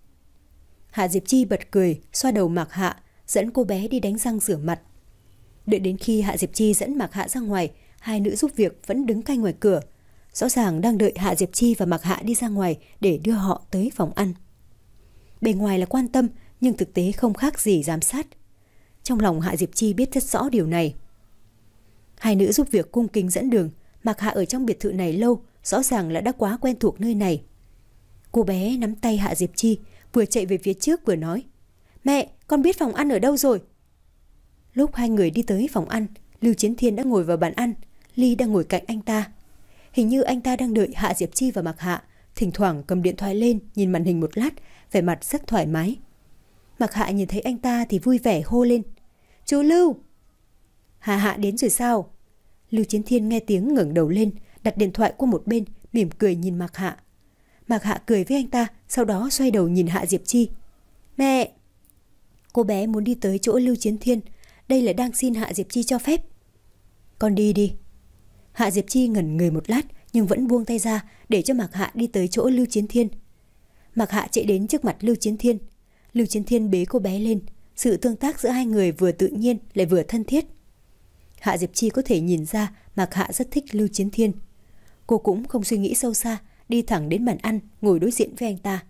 Hạ Diệp Chi bật cười, xoa đầu Mạc Hạ, dẫn cô bé đi đánh răng rửa mặt. Đợi đến khi Hạ Diệp Chi dẫn Mạc Hạ ra ngoài, hai nữ giúp việc vẫn đứng canh ngoài cửa, rõ ràng đang đợi Hạ Diệp Chi và Mạc Hạ đi ra ngoài để đưa họ tới phòng ăn. Bề ngoài là quan tâm, nhưng thực tế không khác gì giám sát. Trong lòng Hạ Diệp Chi biết rất rõ điều này. Hai nữ giúp việc cung kính dẫn đường. Mạc Hạ ở trong biệt thự này lâu, rõ ràng là đã quá quen thuộc nơi này. Cô bé nắm tay Hạ Diệp Chi, vừa chạy về phía trước vừa nói: Mẹ, con biết phòng ăn ở đâu rồi. Lúc hai người đi tới phòng ăn, Lưu Chiến Thiên đã ngồi vào bàn ăn, Ly đang ngồi cạnh anh ta. Hình như anh ta đang đợi Hạ Diệp Chi và Mạc Hạ, thỉnh thoảng cầm điện thoại lên nhìn màn hình một lát, vẻ mặt rất thoải mái. Mạc Hạ nhìn thấy anh ta thì vui vẻ hô lên: Chú Lưu! Hạ Hạ đến rồi sao? Lưu Chiến Thiên nghe tiếng ngẩng đầu lên, đặt điện thoại qua một bên, mỉm cười nhìn Mạc Hạ. Mạc Hạ cười với anh ta, sau đó xoay đầu nhìn Hạ Diệp Chi. Mẹ! Cô bé muốn đi tới chỗ Lưu Chiến Thiên, đây là đang xin Hạ Diệp Chi cho phép. Con đi đi. Hạ Diệp Chi ngẩn người một lát nhưng vẫn buông tay ra để cho Mạc Hạ đi tới chỗ Lưu Chiến Thiên. Mạc Hạ chạy đến trước mặt Lưu Chiến Thiên. Lưu Chiến Thiên bế cô bé lên, sự tương tác giữa hai người vừa tự nhiên lại vừa thân thiết. Hạ Diệp Chi có thể nhìn ra Mạc Hạ rất thích Lưu Chiến Thiên. Cô cũng không suy nghĩ sâu xa, đi thẳng đến bàn ăn, ngồi đối diện với anh ta.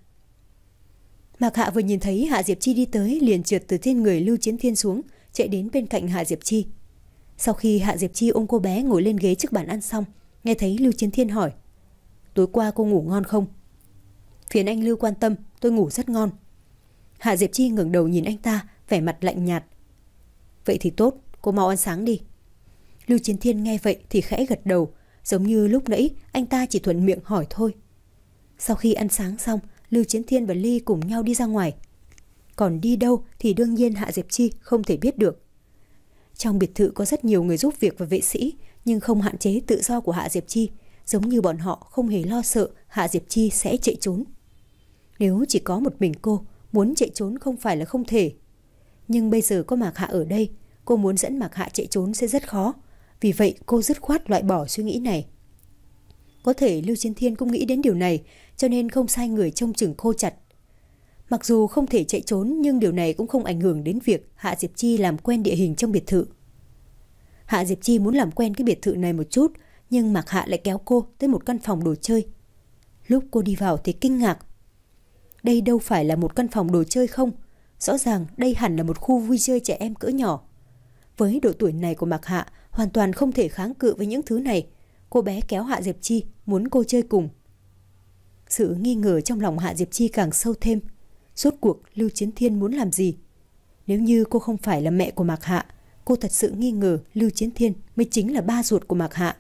Mạc Hạ vừa nhìn thấy Hạ Diệp Chi đi tới liền trượt từ trên người Lưu Chiến Thiên xuống, chạy đến bên cạnh Hạ Diệp Chi. Sau khi Hạ Diệp Chi ôm cô bé ngồi lên ghế trước bàn ăn xong, nghe thấy Lưu Chiến Thiên hỏi: Tối qua cô ngủ ngon không? Phiền anh Lưu quan tâm, tôi ngủ rất ngon. Hạ Diệp Chi ngẩng đầu nhìn anh ta, vẻ mặt lạnh nhạt. Vậy thì tốt, cô mau ăn sáng đi. Lưu Chiến Thiên nghe vậy thì khẽ gật đầu, giống như lúc nãy anh ta chỉ thuận miệng hỏi thôi. Sau khi ăn sáng xong, Lưu Chiến Thiên và Ly cùng nhau đi ra ngoài. Còn đi đâu thì đương nhiên Hạ Diệp Chi không thể biết được. Trong biệt thự có rất nhiều người giúp việc và vệ sĩ, nhưng không hạn chế tự do của Hạ Diệp Chi, giống như bọn họ không hề lo sợ Hạ Diệp Chi sẽ chạy trốn. Nếu chỉ có một mình cô, muốn chạy trốn không phải là không thể. Nhưng bây giờ có Mạc Hạ ở đây, cô muốn dẫn Mạc Hạ chạy trốn sẽ rất khó. Vì vậy cô dứt khoát loại bỏ suy nghĩ này. Có thể Lưu Chiến Thiên cũng nghĩ đến điều này, cho nên không sai người trông chừng cô chặt. Mặc dù không thể chạy trốn, nhưng điều này cũng không ảnh hưởng đến việc Hạ Diệp Chi làm quen địa hình trong biệt thự. Hạ Diệp Chi muốn làm quen cái biệt thự này một chút, nhưng Mạc Hạ lại kéo cô tới một căn phòng đồ chơi. Lúc cô đi vào thì kinh ngạc. Đây đâu phải là một căn phòng đồ chơi không, rõ ràng đây hẳn là một khu vui chơi trẻ em cỡ nhỏ. Với độ tuổi này của Mạc Hạ, hoàn toàn không thể kháng cự với những thứ này. Cô bé kéo Hạ Diệp Chi, muốn cô chơi cùng. Sự nghi ngờ trong lòng Hạ Diệp Chi càng sâu thêm. Rốt cuộc Lưu Chiến Thiên muốn làm gì? Nếu như cô không phải là mẹ của Mạc Hạ, cô thật sự nghi ngờ Lưu Chiến Thiên mới chính là ba ruột của Mạc Hạ.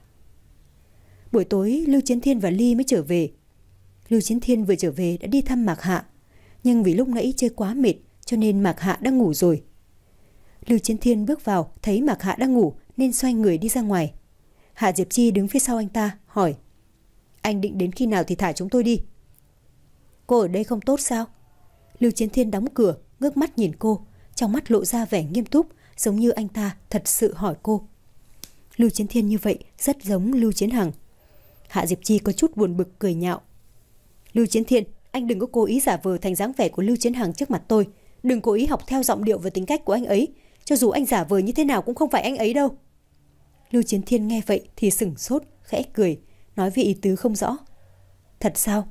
Buổi tối Lưu Chiến Thiên và Ly mới trở về. Lưu Chiến Thiên vừa trở về đã đi thăm Mạc Hạ, nhưng vì lúc nãy chơi quá mệt cho nên Mạc Hạ đã ngủ rồi. Lưu Chiến Thiên bước vào thấy Mạc Hạ đang ngủ nên xoay người đi ra ngoài. Hạ Diệp Chi đứng phía sau anh ta hỏi: Anh định đến khi nào thì thả chúng tôi đi? Cô ở đây không tốt sao? Lưu Chiến Thiên đóng cửa, ngước mắt nhìn cô, trong mắt lộ ra vẻ nghiêm túc, giống như anh ta thật sự hỏi cô. Lưu Chiến Thiên như vậy rất giống Lưu Chiến Hằng. Hạ Diệp Chi có chút buồn bực cười nhạo. Lưu Chiến Thiên, anh đừng có cố ý giả vờ thành dáng vẻ của Lưu Chiến Hằng trước mặt tôi. Đừng cố ý học theo giọng điệu và tính cách của anh ấy. Cho dù anh giả vờ như thế nào cũng không phải anh ấy đâu. Lưu Chiến Thiên nghe vậy thì sửng sốt, khẽ cười, nói với ý tứ không rõ. Thật sao?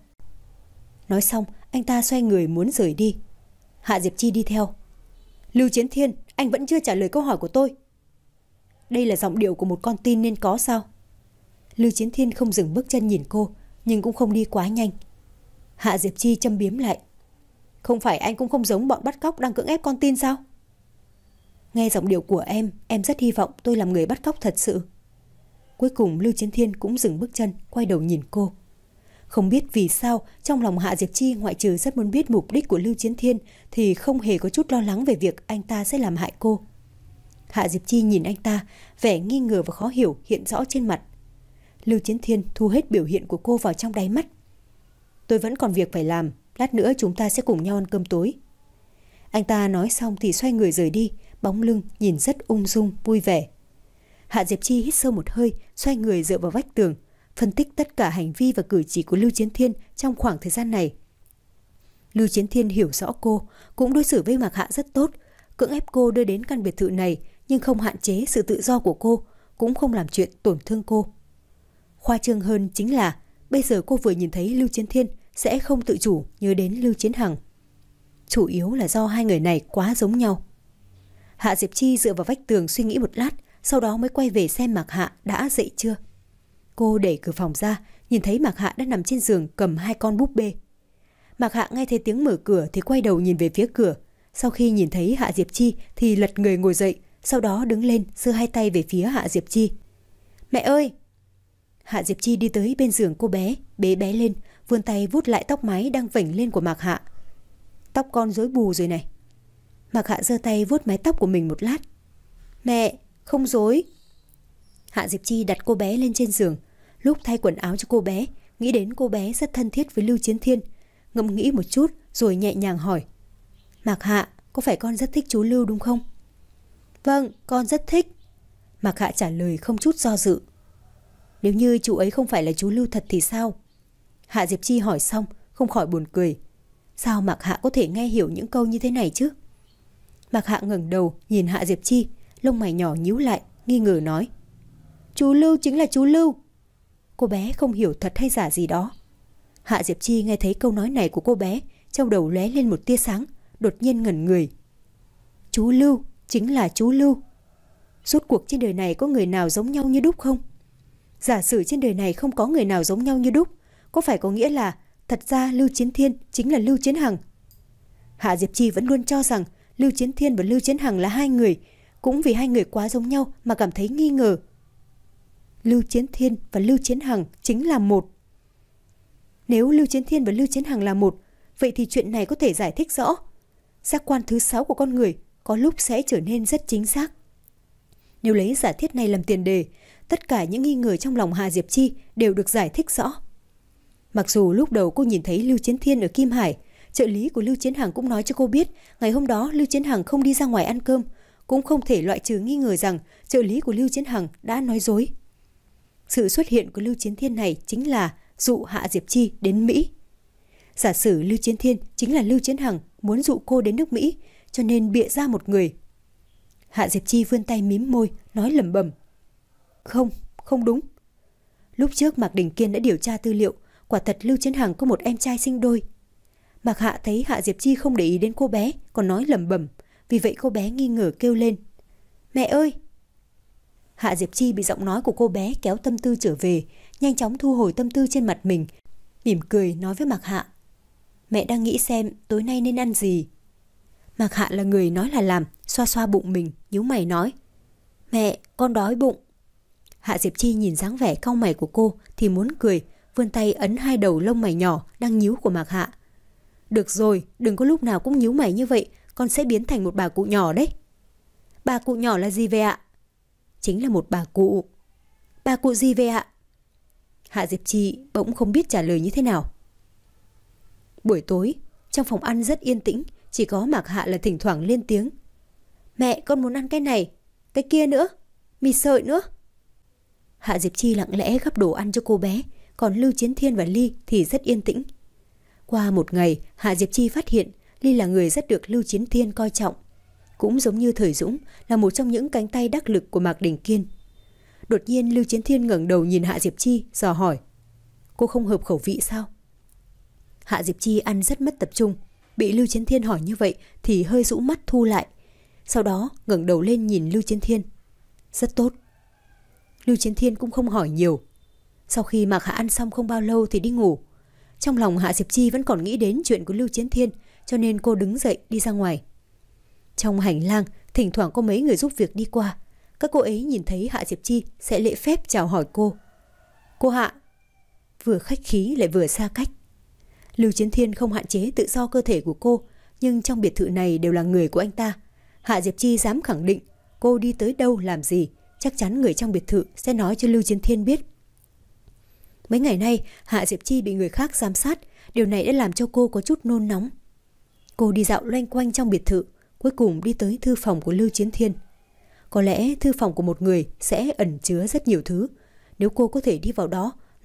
Nói xong, anh ta xoay người muốn rời đi. Hạ Diệp Chi đi theo. Lưu Chiến Thiên, anh vẫn chưa trả lời câu hỏi của tôi. Đây là giọng điệu của một con tin nên có sao? Lưu Chiến Thiên không dừng bước chân nhìn cô, nhưng cũng không đi quá nhanh. Hạ Diệp Chi châm biếm lại. Không phải anh cũng không giống bọn bắt cóc đang cưỡng ép con tin sao? Nghe giọng điệu của em, em rất hy vọng tôi làm người bắt cóc thật sự. Cuối cùng Lưu Chiến Thiên cũng dừng bước chân, quay đầu nhìn cô. Không biết vì sao, trong lòng Hạ Diệp Chi ngoại trừ rất muốn biết mục đích của Lưu Chiến Thiên thì không hề có chút lo lắng về việc anh ta sẽ làm hại cô. Hạ Diệp Chi nhìn anh ta, vẻ nghi ngờ và khó hiểu hiện rõ trên mặt. Lưu Chiến Thiên thu hết biểu hiện của cô vào trong đáy mắt. Tôi vẫn còn việc phải làm, lát nữa chúng ta sẽ cùng nhau ăn cơm tối. Anh ta nói xong thì xoay người rời đi, bóng lưng nhìn rất ung dung, vui vẻ. Hạ Diệp Chi hít sâu một hơi, xoay người dựa vào vách tường, phân tích tất cả hành vi và cử chỉ của Lưu Chiến Thiên trong khoảng thời gian này. Lưu Chiến Thiên hiểu rõ cô, cũng đối xử với Mạc Hạ rất tốt, cưỡng ép cô đưa đến căn biệt thự này nhưng không hạn chế sự tự do của cô, cũng không làm chuyện tổn thương cô. Khoa trương hơn chính là bây giờ cô vừa nhìn thấy Lưu Chiến Thiên sẽ không tự chủ nhớ đến Lưu Chiến Hằng. Chủ yếu là do hai người này quá giống nhau. Hạ Diệp Chi dựa vào vách tường suy nghĩ một lát, sau đó mới quay về xem Mạc Hạ đã dậy chưa. Cô đẩy cửa phòng ra, nhìn thấy Mạc Hạ đã nằm trên giường cầm hai con búp bê. Mạc Hạ nghe thấy tiếng mở cửa thì quay đầu nhìn về phía cửa. Sau khi nhìn thấy Hạ Diệp Chi thì lật người ngồi dậy, sau đó đứng lên giơ hai tay về phía Hạ Diệp Chi. Mẹ ơi! Hạ Diệp Chi đi tới bên giường cô bé, bế bé lên, vươn tay vuốt lại tóc mái đang vểnh lên của Mạc Hạ. Tóc con rối bù rồi này. Mạc Hạ giơ tay vuốt mái tóc của mình một lát. Mẹ, không rối. Hạ Diệp Chi đặt cô bé lên trên giường. Lúc thay quần áo cho cô bé, nghĩ đến cô bé rất thân thiết với Lưu Chiến Thiên, ngẫm nghĩ một chút rồi nhẹ nhàng hỏi. Mạc Hạ, có phải con rất thích chú Lưu đúng không? Vâng, con rất thích. Mạc Hạ trả lời không chút do dự. Nếu như chú ấy không phải là chú Lưu thật thì sao? Hạ Diệp Chi hỏi xong, không khỏi buồn cười. Sao Mạc Hạ có thể nghe hiểu những câu như thế này chứ? Mạc Hạ ngẩng đầu nhìn Hạ Diệp Chi, lông mày nhỏ nhíu lại, nghi ngờ nói. Chú Lưu chính là chú Lưu. Cô bé không hiểu thật hay giả gì đó. Hạ Diệp Chi nghe thấy câu nói này của cô bé, trong đầu lóe lên một tia sáng, đột nhiên ngẩn người. Chú Lưu chính là chú Lưu. Rốt cuộc trên đời này có người nào giống nhau như đúc không? Giả sử trên đời này không có người nào giống nhau như đúc, có phải có nghĩa là thật ra Lưu Chiến Thiên chính là Lưu Chiến Hằng? Hạ Diệp Chi vẫn luôn cho rằng Lưu Chiến Thiên và Lưu Chiến Hằng là hai người, cũng vì hai người quá giống nhau mà cảm thấy nghi ngờ. Lưu Chiến Thiên và Lưu Chiến Hằng chính là một. Nếu Lưu Chiến Thiên và Lưu Chiến Hằng là một, vậy thì chuyện này có thể giải thích rõ. Giác quan thứ sáu của con người có lúc sẽ trở nên rất chính xác. Nếu lấy giả thiết này làm tiền đề, tất cả những nghi ngờ trong lòng Hạ Diệp Chi đều được giải thích rõ. Mặc dù lúc đầu cô nhìn thấy Lưu Chiến Thiên ở Kim Hải, trợ lý của Lưu Chiến Hằng cũng nói cho cô biết ngày hôm đó Lưu Chiến Hằng không đi ra ngoài ăn cơm, cũng không thể loại trừ nghi ngờ rằng trợ lý của Lưu Chiến Hằng đã nói dối. Sự xuất hiện của Lưu Chiến Thiên này chính là dụ Hạ Diệp Chi đến Mỹ. Giả sử Lưu Chiến Thiên chính là Lưu Chiến Hằng muốn dụ cô đến nước Mỹ, cho nên bịa ra một người. Hạ Diệp Chi vươn tay mím môi, nói lẩm bẩm. Không, không đúng. Lúc trước Mạc Đình Kiên đã điều tra tư liệu, quả thật Lưu Chiến Hằng có một em trai sinh đôi. Mạc Hạ thấy Hạ Diệp Chi không để ý đến cô bé, còn nói lẩm bẩm, vì vậy cô bé nghi ngờ kêu lên. Mẹ ơi! Hạ Diệp Chi bị giọng nói của cô bé kéo tâm tư trở về, nhanh chóng thu hồi tâm tư trên mặt mình, mỉm cười nói với Mạc Hạ. Mẹ đang nghĩ xem tối nay nên ăn gì. Mạc Hạ là người nói là làm, xoa xoa bụng mình, nhíu mày nói. Mẹ, con đói bụng. Hạ Diệp Chi nhìn dáng vẻ cau mày của cô thì muốn cười, vươn tay ấn hai đầu lông mày nhỏ đang nhíu của Mạc Hạ. Được rồi, đừng có lúc nào cũng nhíu mày như vậy, con sẽ biến thành một bà cụ nhỏ đấy. Bà cụ nhỏ là gì vậy ạ? Chính là một bà cụ. Bà cụ gì vậy ạ? Hạ Diệp Chi bỗng không biết trả lời như thế nào. Buổi tối, trong phòng ăn rất yên tĩnh, chỉ có Mạc Hạ là thỉnh thoảng lên tiếng. Mẹ, con muốn ăn cái này, cái kia nữa, mì sợi nữa. Hạ Diệp Chi lặng lẽ gắp đồ ăn cho cô bé, còn Lưu Chiến Thiên và Ly thì rất yên tĩnh. Qua một ngày, Hạ Diệp Chi phát hiện Ly là người rất được Lưu Chiến Thiên coi trọng, cũng giống như Thời Dũng là một trong những cánh tay đắc lực của Mạc Đình Kiên. Đột nhiên Lưu Chiến Thiên ngẩng đầu nhìn Hạ Diệp Chi, dò hỏi. Cô không hợp khẩu vị sao? Hạ Diệp Chi ăn rất mất tập trung, bị Lưu Chiến Thiên hỏi như vậy thì hơi rũ mắt thu lại. Sau đó ngẩng đầu lên nhìn Lưu Chiến Thiên. Rất tốt. Lưu Chiến Thiên cũng không hỏi nhiều. Sau khi Mạc Hạ ăn xong không bao lâu thì đi ngủ. Trong lòng Hạ Diệp Chi vẫn còn nghĩ đến chuyện của Lưu Chiến Thiên, cho nên cô đứng dậy đi ra ngoài. Trong hành lang, thỉnh thoảng có mấy người giúp việc đi qua. Các cô ấy nhìn thấy Hạ Diệp Chi sẽ lễ phép chào hỏi cô. Cô Hạ. Vừa khách khí lại vừa xa cách. Lưu Chiến Thiên không hạn chế tự do cơ thể của cô, nhưng trong biệt thự này đều là người của anh ta. Hạ Diệp Chi dám khẳng định cô đi tới đâu làm gì, chắc chắn người trong biệt thự sẽ nói cho Lưu Chiến Thiên biết. Mấy ngày nay Hạ Diệp Chi bị người khác giám sát, điều này đã làm cho cô có chút nôn nóng. Cô đi dạo loanh quanh trong biệt thự, cuối cùng đi tới thư phòng của Lưu Chiến Thiên. Có lẽ thư phòng của một người sẽ ẩn chứa rất nhiều thứ. Nếu cô có thể đi vào đó,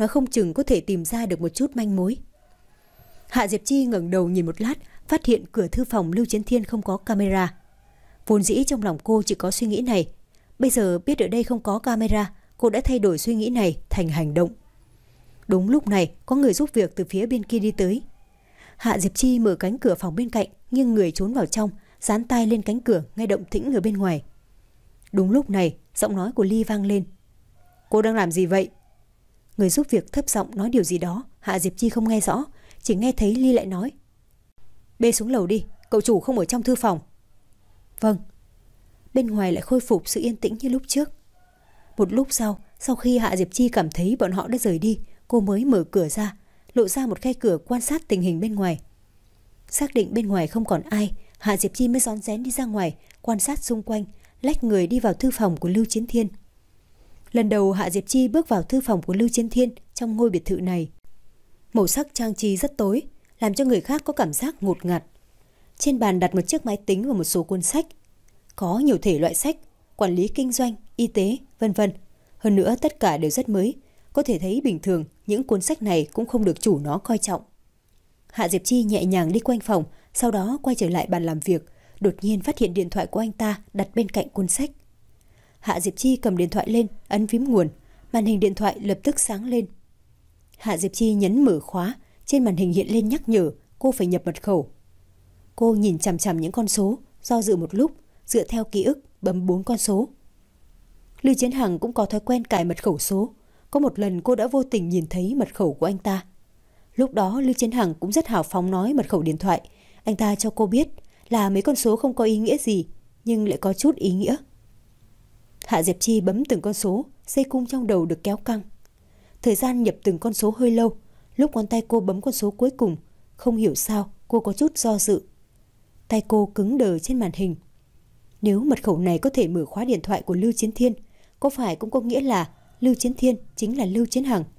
nói không chừng có thể tìm ra được một chút manh mối. Hạ Diệp Chi ngẩng đầu nhìn một lát, phát hiện cửa thư phòng Lưu Chiến Thiên không có camera. Vốn dĩ trong lòng cô chỉ có suy nghĩ này, bây giờ biết ở đây không có camera, cô đã thay đổi suy nghĩ này thành hành động. Đúng lúc này, có người giúp việc từ phía bên kia đi tới. Hạ Diệp Chi mở cánh cửa phòng bên cạnh, nghiêng người trốn vào trong, dán tai lên cánh cửa nghe động tĩnh ở bên ngoài. Đúng lúc này, giọng nói của Ly vang lên. Cô đang làm gì vậy? Người giúp việc thấp giọng nói điều gì đó, Hạ Diệp Chi không nghe rõ, chỉ nghe thấy Ly lại nói. Bê xuống lầu đi, cậu chủ không ở trong thư phòng. Vâng. Bên ngoài lại khôi phục sự yên tĩnh như lúc trước. Một lúc sau, sau khi Hạ Diệp Chi cảm thấy bọn họ đã rời đi, cô mới mở cửa ra, lộ ra một khe cửa quan sát tình hình bên ngoài. Xác định bên ngoài không còn ai, Hạ Diệp Chi mới rón rén đi ra ngoài, quan sát xung quanh, lách người đi vào thư phòng của Lưu Chiến Thiên. Lần đầu Hạ Diệp Chi bước vào thư phòng của Lưu Chiến Thiên trong ngôi biệt thự này. Màu sắc trang trí rất tối, làm cho người khác có cảm giác ngột ngạt. Trên bàn đặt một chiếc máy tính và một số cuốn sách. Có nhiều thể loại sách, quản lý kinh doanh, y tế, vân vân. Hơn nữa tất cả đều rất mới, có thể thấy bình thường những cuốn sách này cũng không được chủ nó coi trọng. Hạ Diệp Chi nhẹ nhàng đi quanh phòng, sau đó quay trở lại bàn làm việc, đột nhiên phát hiện điện thoại của anh ta đặt bên cạnh cuốn sách. Hạ Diệp Chi cầm điện thoại lên, ấn phím nguồn, màn hình điện thoại lập tức sáng lên. Hạ Diệp Chi nhấn mở khóa, trên màn hình hiện lên nhắc nhở cô phải nhập mật khẩu. Cô nhìn chằm chằm những con số, do dự một lúc, dựa theo ký ức bấm bốn con số. Lưu Chiến Hằng cũng có thói quen cài mật khẩu số, có một lần cô đã vô tình nhìn thấy mật khẩu của anh ta. Lúc đó Lưu Chiến Hằng cũng rất hào phóng nói mật khẩu điện thoại, anh ta cho cô biết là mấy con số không có ý nghĩa gì, nhưng lại có chút ý nghĩa. Hạ Diệp Chi bấm từng con số, dây cung trong đầu được kéo căng. Thời gian nhập từng con số hơi lâu, lúc ngón tay cô bấm con số cuối cùng, không hiểu sao cô có chút do dự. Tay cô cứng đờ trên màn hình. Nếu mật khẩu này có thể mở khóa điện thoại của Lưu Chiến Thiên, có phải cũng có nghĩa là Lưu Chiến Thiên chính là Lưu Chiến Hằng?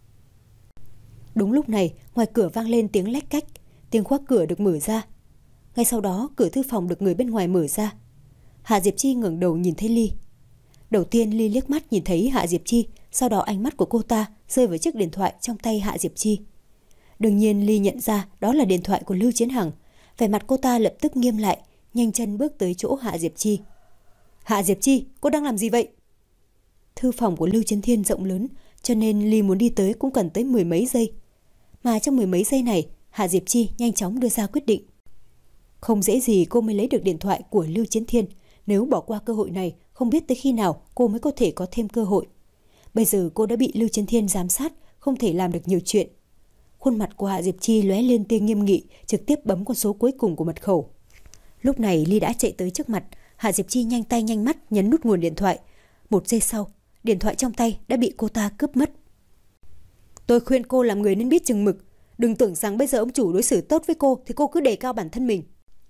Đúng lúc này, ngoài cửa vang lên tiếng lách cách, tiếng khóa cửa được mở ra. Ngay sau đó, cửa thư phòng được người bên ngoài mở ra. Hạ Diệp Chi ngẩng đầu nhìn thấy Ly. Đầu tiên Ly liếc mắt nhìn thấy Hạ Diệp Chi, sau đó ánh mắt của cô ta rơi vào chiếc điện thoại trong tay Hạ Diệp Chi. Đương nhiên Ly nhận ra đó là điện thoại của Lưu Chiến Hằng. Vẻ mặt cô ta lập tức nghiêm lại, nhanh chân bước tới chỗ Hạ Diệp Chi. Hạ Diệp Chi, cô đang làm gì vậy? Thư phòng của Lưu Chiến Thiên rộng lớn, cho nên Ly muốn đi tới cũng cần tới mười mấy giây. Mà trong mười mấy giây này, Hạ Diệp Chi nhanh chóng đưa ra quyết định. Không dễ gì cô mới lấy được điện thoại của Lưu Chiến Thiên. Nếu bỏ qua cơ hội này, không biết tới khi nào cô mới có thể có thêm cơ hội. Bây giờ cô đã bị Lưu Chiến Thiên giám sát, không thể làm được nhiều chuyện. Khuôn mặt của Hạ Diệp Chi lóe lên tia nghiêm nghị, trực tiếp bấm con số cuối cùng của mật khẩu. Lúc này Ly đã chạy tới trước mặt, Hạ Diệp Chi nhanh tay nhanh mắt nhấn nút nguồn điện thoại. Một giây sau, điện thoại trong tay đã bị cô ta cướp mất. Tôi khuyên cô làm người nên biết chừng mực, đừng tưởng rằng bây giờ ông chủ đối xử tốt với cô thì cô cứ đề cao bản thân mình.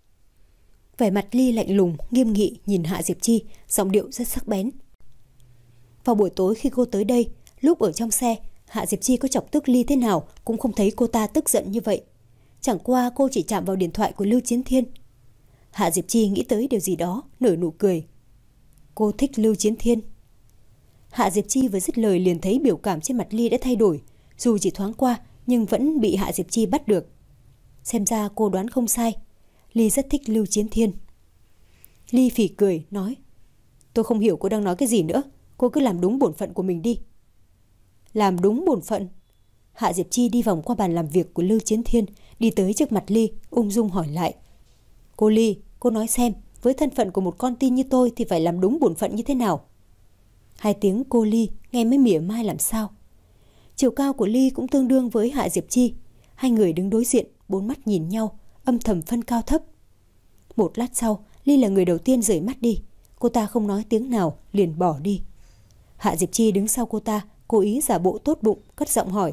Vẻ mặt Ly lạnh lùng, nghiêm nghị nhìn Hạ Diệp Chi, giọng điệu rất sắc bén. Vào buổi tối khi cô tới đây, lúc ở trong xe, Hạ Diệp Chi có chọc tức Ly thế nào cũng không thấy cô ta tức giận như vậy. Chẳng qua cô chỉ chạm vào điện thoại của Lưu Chiến Thiên. Hạ Diệp Chi nghĩ tới điều gì đó, nở nụ cười. Cô thích Lưu Chiến Thiên. Hạ Diệp Chi vừa dứt lời liền thấy biểu cảm trên mặt Ly đã thay đổi, dù chỉ thoáng qua nhưng vẫn bị Hạ Diệp Chi bắt được. Xem ra cô đoán không sai, Ly rất thích Lưu Chiến Thiên. Ly phì cười, nói. Tôi không hiểu cô đang nói cái gì nữa, cô cứ làm đúng bổn phận của mình đi. Làm đúng bổn phận? Hạ Diệp Chi đi vòng qua bàn làm việc của Lưu Chiến Thiên, đi tới trước mặt Ly, ung dung hỏi lại. Cô Ly, cô nói xem, với thân phận của một con tin như tôi thì phải làm đúng bổn phận như thế nào? Hai tiếng cô Ly nghe mới mỉa mai làm sao. Chiều cao của Ly cũng tương đương với Hạ Diệp Chi. Hai người đứng đối diện, bốn mắt nhìn nhau, âm thầm phân cao thấp. Một lát sau, Ly là người đầu tiên rời mắt đi. Cô ta không nói tiếng nào, liền bỏ đi. Hạ Diệp Chi đứng sau cô ta, cố ý giả bộ tốt bụng, cất giọng hỏi.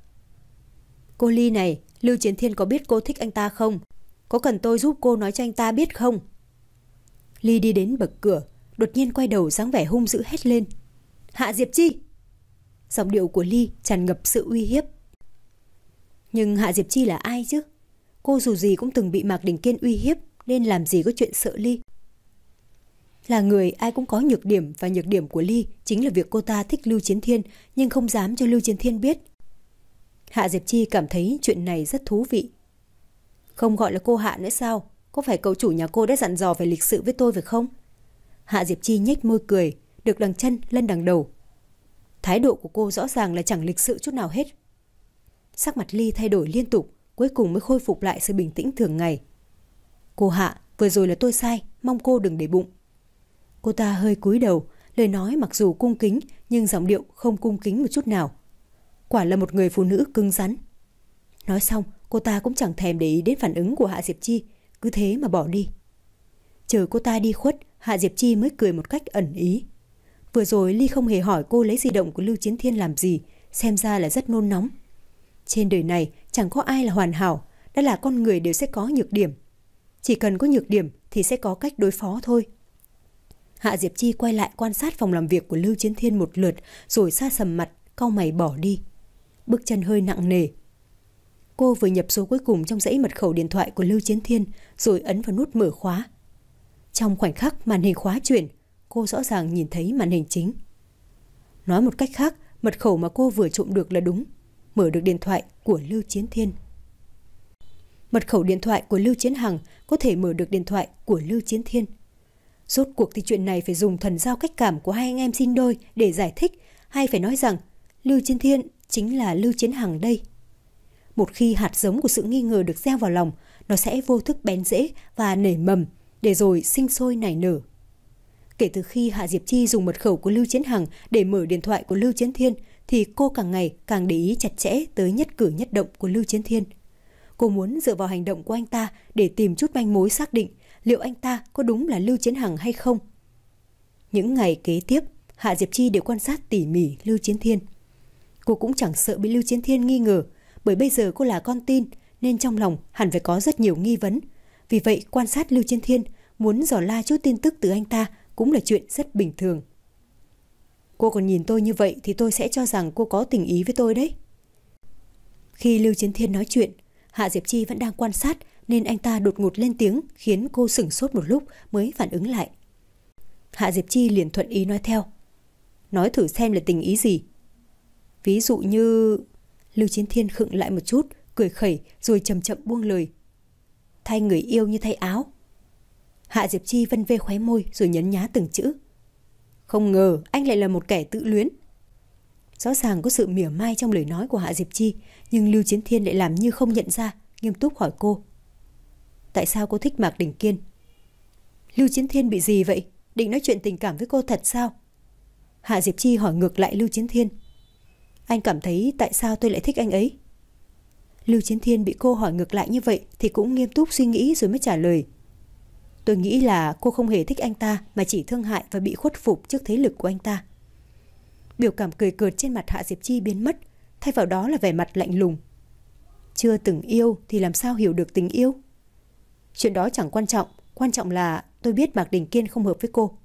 Cô Ly này, Lưu Chiến Thiên có biết cô thích anh ta không? Có cần tôi giúp cô nói cho anh ta biết không? Ly đi đến bậc cửa, đột nhiên quay đầu dáng vẻ hung dữ hét lên. Hạ Diệp Chi! Giọng điệu của Ly tràn ngập sự uy hiếp. Nhưng Hạ Diệp Chi là ai chứ? Cô dù gì cũng từng bị Mạc Đình Kiên uy hiếp, nên làm gì có chuyện sợ Ly. Là người ai cũng có nhược điểm, và nhược điểm của Ly chính là việc cô ta thích Lưu Chiến Thiên nhưng không dám cho Lưu Chiến Thiên biết. Hạ Diệp Chi cảm thấy chuyện này rất thú vị. Không gọi là cô Hạ nữa sao? Có phải cậu chủ nhà cô đã dặn dò về lịch sự với tôi phải không? Hạ Diệp Chi nhếch môi cười, được đằng chân lên đằng đầu. Thái độ của cô rõ ràng là chẳng lịch sự chút nào hết. Sắc mặt Ly thay đổi liên tục, cuối cùng mới khôi phục lại sự bình tĩnh thường ngày. Cô Hạ, vừa rồi là tôi sai, mong cô đừng để bụng. Cô ta hơi cúi đầu, lời nói mặc dù cung kính nhưng giọng điệu không cung kính một chút nào. Quả là một người phụ nữ cứng rắn. Nói xong, cô ta cũng chẳng thèm để ý đến phản ứng của Hạ Diệp Chi, cứ thế mà bỏ đi. Chờ cô ta đi khuất, Hạ Diệp Chi mới cười một cách ẩn ý. Vừa rồi Ly không hề hỏi cô lấy di động của Lưu Chiến Thiên làm gì, xem ra là rất nôn nóng. Trên đời này chẳng có ai là hoàn hảo, đã là con người đều sẽ có nhược điểm. Chỉ cần có nhược điểm thì sẽ có cách đối phó thôi. Hạ Diệp Chi quay lại quan sát phòng làm việc của Lưu Chiến Thiên một lượt, rồi sa sầm mặt, cau mày bỏ đi. Bước chân hơi nặng nề. Cô vừa nhập số cuối cùng trong dãy mật khẩu điện thoại của Lưu Chiến Thiên, rồi ấn vào nút mở khóa. Trong khoảnh khắc màn hình khóa chuyển, cô rõ ràng nhìn thấy màn hình chính. Nói một cách khác, mật khẩu mà cô vừa trộm được là đúng, mở được điện thoại của Lưu Chiến Thiên. Mật khẩu điện thoại của Lưu Chiến Hằng có thể mở được điện thoại của Lưu Chiến Thiên. Rốt cuộc thì chuyện này phải dùng thần giao cách cảm của hai anh em sinh đôi để giải thích, hay phải nói rằng Lưu Chiến Thiên chính là Lưu Chiến Hằng đây. Một khi hạt giống của sự nghi ngờ được gieo vào lòng, nó sẽ vô thức bén rễ và nảy mầm, để rồi sinh sôi nảy nở. Kể từ khi Hạ Diệp Chi dùng mật khẩu của Lưu Chiến Hằng để mở điện thoại của Lưu Chiến Thiên, thì cô càng ngày càng để ý chặt chẽ tới nhất cử nhất động của Lưu Chiến Thiên. Cô muốn dựa vào hành động của anh ta để tìm chút manh mối xác định liệu anh ta có đúng là Lưu Chiến Hằng hay không. Những ngày kế tiếp, Hạ Diệp Chi đều quan sát tỉ mỉ Lưu Chiến Thiên. Cô cũng chẳng sợ bị Lưu Chiến Thiên nghi ngờ, bởi bây giờ cô là con tin nên trong lòng hẳn phải có rất nhiều nghi vấn. Vì vậy quan sát Lưu Chiến Thiên, muốn dò la chút tin tức từ anh ta cũng là chuyện rất bình thường. Cô còn nhìn tôi như vậy thì tôi sẽ cho rằng cô có tình ý với tôi đấy. Khi Lưu Chiến Thiên nói chuyện, Hạ Diệp Chi vẫn đang quan sát nên anh ta đột ngột lên tiếng khiến cô sửng sốt một lúc mới phản ứng lại. Hạ Diệp Chi liền thuận ý nói theo. Nói thử xem là tình ý gì. Ví dụ như... Lưu Chiến Thiên khựng lại một chút, cười khẩy rồi chậm chậm buông lời. Thay người yêu như thay áo. Hạ Diệp Chi vân vê khóe môi rồi nhấn nhá từng chữ. Không ngờ anh lại là một kẻ tự luyến. Rõ ràng có sự mỉa mai trong lời nói của Hạ Diệp Chi, nhưng Lưu Chiến Thiên lại làm như không nhận ra, nghiêm túc hỏi cô. Tại sao cô thích Mạc Đình Kiên? Lưu Chiến Thiên bị gì vậy? Định nói chuyện tình cảm với cô thật sao? Hạ Diệp Chi hỏi ngược lại Lưu Chiến Thiên. Anh cảm thấy tại sao tôi lại thích anh ấy? Lưu Chiến Thiên bị cô hỏi ngược lại như vậy thì cũng nghiêm túc suy nghĩ rồi mới trả lời. Tôi nghĩ là cô không hề thích anh ta mà chỉ thương hại và bị khuất phục trước thế lực của anh ta. Biểu cảm cười cợt trên mặt Hạ Diệp Chi biến mất, thay vào đó là vẻ mặt lạnh lùng. Chưa từng yêu thì làm sao hiểu được tình yêu? Chuyện đó chẳng quan trọng, quan trọng là tôi biết Mạc Đình Kiên không hợp với cô.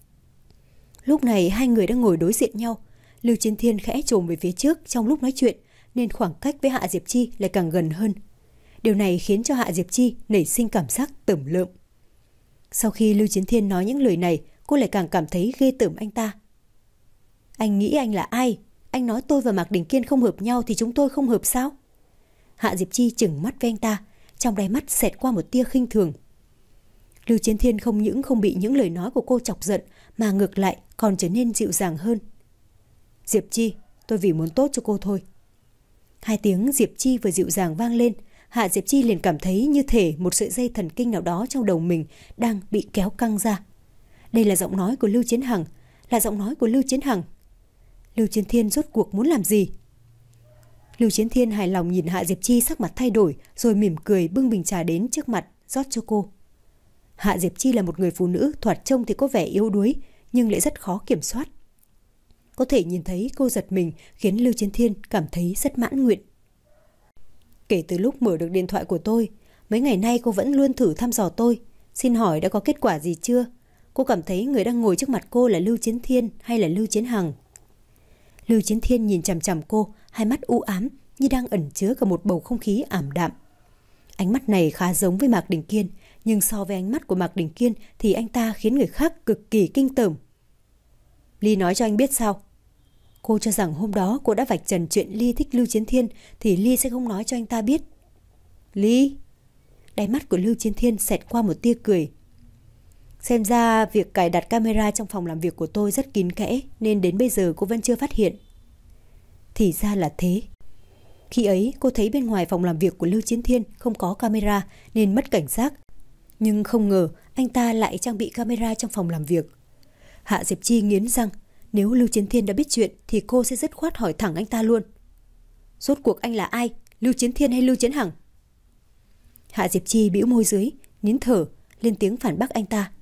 Lúc này hai người đang ngồi đối diện nhau. Lưu Chiến Thiên khẽ chồm về phía trước trong lúc nói chuyện, nên khoảng cách với Hạ Diệp Chi lại càng gần hơn. Điều này khiến cho Hạ Diệp Chi nảy sinh cảm giác tởm lợm. Sau khi Lưu Chiến Thiên nói những lời này, cô lại càng cảm thấy ghê tởm anh ta. Anh nghĩ anh là ai? Anh nói tôi và Mạc Đình Kiên không hợp nhau thì chúng tôi không hợp sao? Hạ Diệp Chi chừng mắt với anh ta, trong đáy mắt xẹt qua một tia khinh thường. Lưu Chiến Thiên không những không bị những lời nói của cô chọc giận, mà ngược lại còn trở nên dịu dàng hơn. Diệp Chi, tôi vì muốn tốt cho cô thôi. Hai tiếng Diệp Chi vừa dịu dàng vang lên, Hạ Diệp Chi liền cảm thấy như thể một sợi dây thần kinh nào đó trong đầu mình đang bị kéo căng ra. Đây là giọng nói của Lưu Chiến Hằng, là giọng nói của Lưu Chiến Hằng. Lưu Chiến Thiên rốt cuộc muốn làm gì? Lưu Chiến Thiên hài lòng nhìn Hạ Diệp Chi sắc mặt thay đổi, rồi mỉm cười bưng bình trà đến trước mặt rót cho cô. Hạ Diệp Chi là một người phụ nữ thoạt trông thì có vẻ yếu đuối, nhưng lại rất khó kiểm soát. Có thể nhìn thấy cô giật mình khiến Lưu Chiến Thiên cảm thấy rất mãn nguyện. Kể từ lúc mở được điện thoại của tôi, mấy ngày nay cô vẫn luôn thử thăm dò tôi. Xin hỏi đã có kết quả gì chưa? Cô cảm thấy người đang ngồi trước mặt cô là Lưu Chiến Thiên hay là Lưu Chiến Hằng? Lưu Chiến Thiên nhìn chằm chằm cô, hai mắt u ám như đang ẩn chứa cả một bầu không khí ảm đạm. Ánh mắt này khá giống với Mạc Đình Kiên, nhưng so với ánh mắt của Mạc Đình Kiên thì anh ta khiến người khác cực kỳ kinh tởm. Ly nói cho anh biết sao? Cô cho rằng hôm đó cô đã vạch trần chuyện Ly thích Lưu Chiến Thiên thì Ly sẽ không nói cho anh ta biết. Ly? Đáy mắt của Lưu Chiến Thiên xẹt qua một tia cười. Xem ra việc cài đặt camera trong phòng làm việc của tôi rất kín kẽ nên đến bây giờ cô vẫn chưa phát hiện. Thì ra là thế. Khi ấy cô thấy bên ngoài phòng làm việc của Lưu Chiến Thiên không có camera nên mất cảnh giác. Nhưng không ngờ anh ta lại trang bị camera trong phòng làm việc. Hạ Diệp Chi nghiến răng, nếu Lưu Chiến Thiên đã biết chuyện thì cô sẽ dứt khoát hỏi thẳng anh ta luôn. Rốt cuộc anh là ai, Lưu Chiến Thiên hay Lưu Chiến Hằng? Hạ Diệp Chi bĩu môi dưới, nín thở, lên tiếng phản bác anh ta.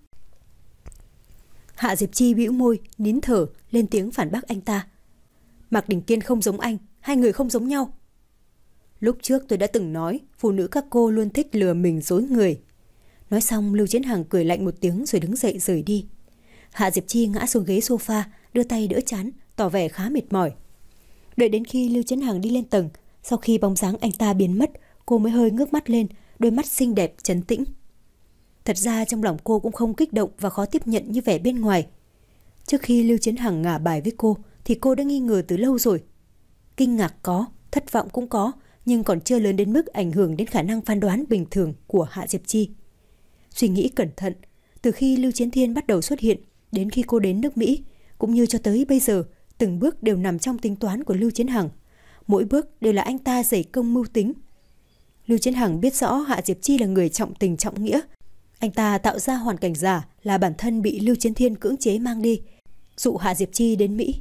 Hạ Diệp Chi bĩu môi, nín thở, lên tiếng phản bác anh ta. Mạc Đình Kiên không giống anh, hai người không giống nhau. Lúc trước tôi đã từng nói, phụ nữ các cô luôn thích lừa mình dối người. Nói xong, Lưu Chiến Hằng cười lạnh một tiếng rồi đứng dậy rời đi. Hạ Diệp Chi ngã xuống ghế sofa, đưa tay đỡ trán, tỏ vẻ khá mệt mỏi. Đợi đến khi Lưu Chiến Hằng đi lên tầng, sau khi bóng dáng anh ta biến mất, cô mới hơi ngước mắt lên, đôi mắt xinh đẹp trấn tĩnh. Thật ra trong lòng cô cũng không kích động và khó tiếp nhận như vẻ bên ngoài. Trước khi Lưu Chiến Hằng ngả bài với cô thì cô đã nghi ngờ từ lâu rồi. Kinh ngạc có, thất vọng cũng có, nhưng còn chưa lớn đến mức ảnh hưởng đến khả năng phán đoán bình thường của Hạ Diệp Chi. Suy nghĩ cẩn thận, từ khi Lưu Chiến Thiên bắt đầu xuất hiện đến khi cô đến nước Mỹ, cũng như cho tới bây giờ, từng bước đều nằm trong tính toán của Lưu Chiến Hằng. Mỗi bước đều là anh ta dày công mưu tính. Lưu Chiến Hằng biết rõ Hạ Diệp Chi là người trọng tình trọng nghĩa. Anh ta tạo ra hoàn cảnh giả là bản thân bị Lưu Chiến Thiên cưỡng chế mang đi, dụ Hạ Diệp Chi đến Mỹ.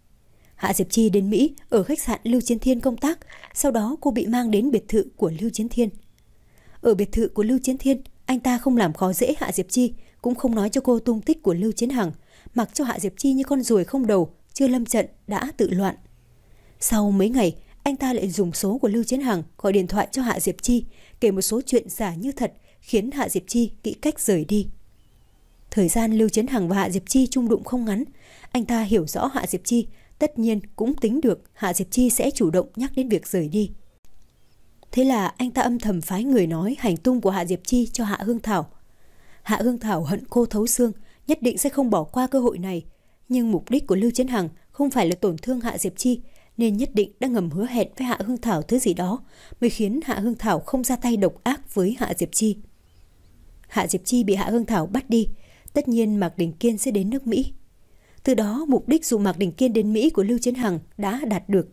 Hạ Diệp Chi đến Mỹ ở khách sạn Lưu Chiến Thiên công tác, sau đó cô bị mang đến biệt thự của Lưu Chiến Thiên. Ở biệt thự của Lưu Chiến Thiên, anh ta không làm khó dễ Hạ Diệp Chi, cũng không nói cho cô tung tích của Lưu Chiến Hằng, mặc cho Hạ Diệp Chi như con ruồi không đầu, chưa lâm trận đã tự loạn. Sau mấy ngày, anh ta lại dùng số của Lưu Chiến Hằng gọi điện thoại cho Hạ Diệp Chi, kể một số chuyện giả như thật, khiến Hạ Diệp Chi nghĩ cách rời đi. Thời gian Lưu Chiến Hằng và Hạ Diệp Chi chung đụng không ngắn, anh ta hiểu rõ Hạ Diệp Chi, tất nhiên cũng tính được Hạ Diệp Chi sẽ chủ động nhắc đến việc rời đi. Thế là anh ta âm thầm phái người nói hành tung của Hạ Diệp Chi cho Hạ Hương Thảo. Hạ Hương Thảo hận cô thấu xương, nhất định sẽ không bỏ qua cơ hội này. Nhưng mục đích của Lưu Chiến Hằng không phải là tổn thương Hạ Diệp Chi, nên nhất định đã ngầm hứa hẹn với Hạ Hương Thảo thứ gì đó, mới khiến Hạ Hương Thảo không ra tay độc ác với Hạ Diệp Chi. Hạ Diệp Chi bị Hạ Hương Thảo bắt đi, tất nhiên Mạc Đình Kiên sẽ đến nước Mỹ. Từ đó mục đích dụ Mạc Đình Kiên đến Mỹ của Lưu Chiến Hằng đã đạt được.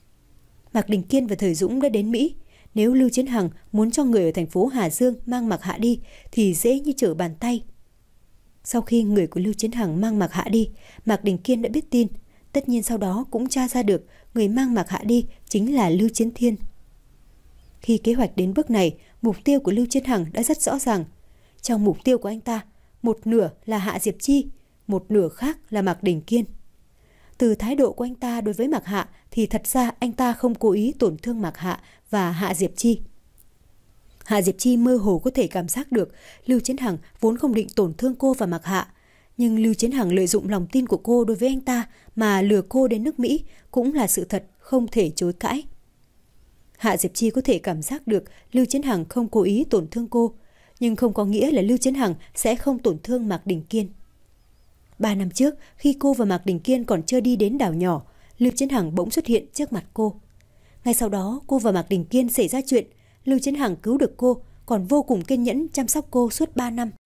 Mạc Đình Kiên và Thời Dũng đã đến Mỹ. Nếu Lưu Chiến Hằng muốn cho người ở thành phố Hà Dương mang Mạc Hạ đi thì dễ như trở bàn tay. Sau khi người của Lưu Chiến Hằng mang Mạc Hạ đi, Mạc Đình Kiên đã biết tin. Tất nhiên sau đó cũng tra ra được người mang Mạc Hạ đi chính là Lưu Chiến Thiên. Khi kế hoạch đến bước này, mục tiêu của Lưu Chiến Hằng đã rất rõ ràng. Trong mục tiêu của anh ta, một nửa là Hạ Diệp Chi, một nửa khác là Mạc Đình Kiên. Từ thái độ của anh ta đối với Mạc Hạ thì thật ra anh ta không cố ý tổn thương Mạc Hạ và Hạ Diệp Chi. Hạ Diệp Chi mơ hồ có thể cảm giác được Lưu Chiến Hằng vốn không định tổn thương cô và Mạc Hạ. Nhưng Lưu Chiến Hằng lợi dụng lòng tin của cô đối với anh ta mà lừa cô đến nước Mỹ cũng là sự thật không thể chối cãi. Hạ Diệp Chi có thể cảm giác được Lưu Chiến Hằng không cố ý tổn thương cô, nhưng không có nghĩa là Lưu Chiến Hằng sẽ không tổn thương Mạc Đình Kiên. Ba năm trước, khi cô và Mạc Đình Kiên còn chưa đi đến đảo nhỏ, Lưu Chiến Hằng bỗng xuất hiện trước mặt cô. Ngay sau đó, cô và Mạc Đình Kiên xảy ra chuyện. Lưu Chiến Hằng cứu được cô, còn vô cùng kiên nhẫn chăm sóc cô suốt ba năm.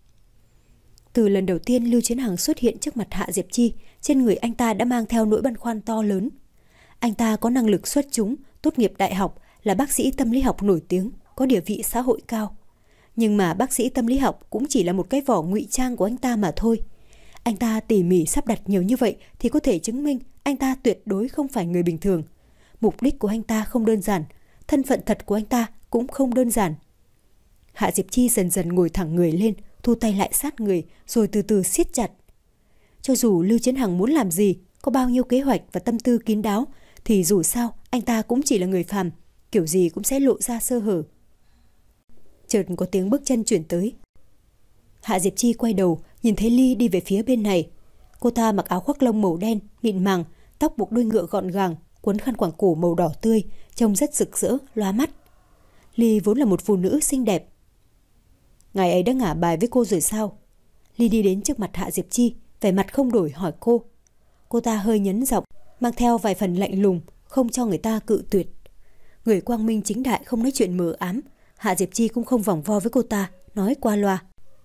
Từ lần đầu tiên Lưu Chiến Hằng xuất hiện trước mặt Hạ Diệp Chi, trên người anh ta đã mang theo nỗi băn khoăn to lớn. Anh ta có năng lực xuất chúng, tốt nghiệp đại học, là bác sĩ tâm lý học nổi tiếng, có địa vị xã hội cao. Nhưng mà bác sĩ tâm lý học cũng chỉ là một cái vỏ ngụy trang của anh ta mà thôi. Anh ta tỉ mỉ sắp đặt nhiều như vậy thì có thể chứng minh anh ta tuyệt đối không phải người bình thường. Mục đích của anh ta không đơn giản, thân phận thật của anh ta cũng không đơn giản. Hạ Diệp Chi dần dần ngồi thẳng người lên, thu tay lại sát người rồi từ từ siết chặt. Cho dù Lưu Chiến Hằng muốn làm gì, có bao nhiêu kế hoạch và tâm tư kín đáo, thì dù sao anh ta cũng chỉ là người phàm, kiểu gì cũng sẽ lộ ra sơ hở. Chợt có tiếng bước chân chuyển tới. Hạ Diệp Chi quay đầu, nhìn thấy Ly đi về phía bên này. Cô ta mặc áo khoác lông màu đen, mịn màng, tóc buộc đuôi ngựa gọn gàng, quấn khăn quàng cổ màu đỏ tươi, trông rất rực rỡ, lóa mắt. Ly vốn là một phụ nữ xinh đẹp. Ngài ấy đã ngả bài với cô rồi sao? Ly đi đến trước mặt Hạ Diệp Chi, vẻ mặt không đổi hỏi cô. Cô ta hơi nhấn giọng, mang theo vài phần lạnh lùng, không cho người ta cự tuyệt. Người quang minh chính đại không nói chuyện mờ ám, Hạ Diệp Chi cũng không vòng vo với cô ta, nói qua loa.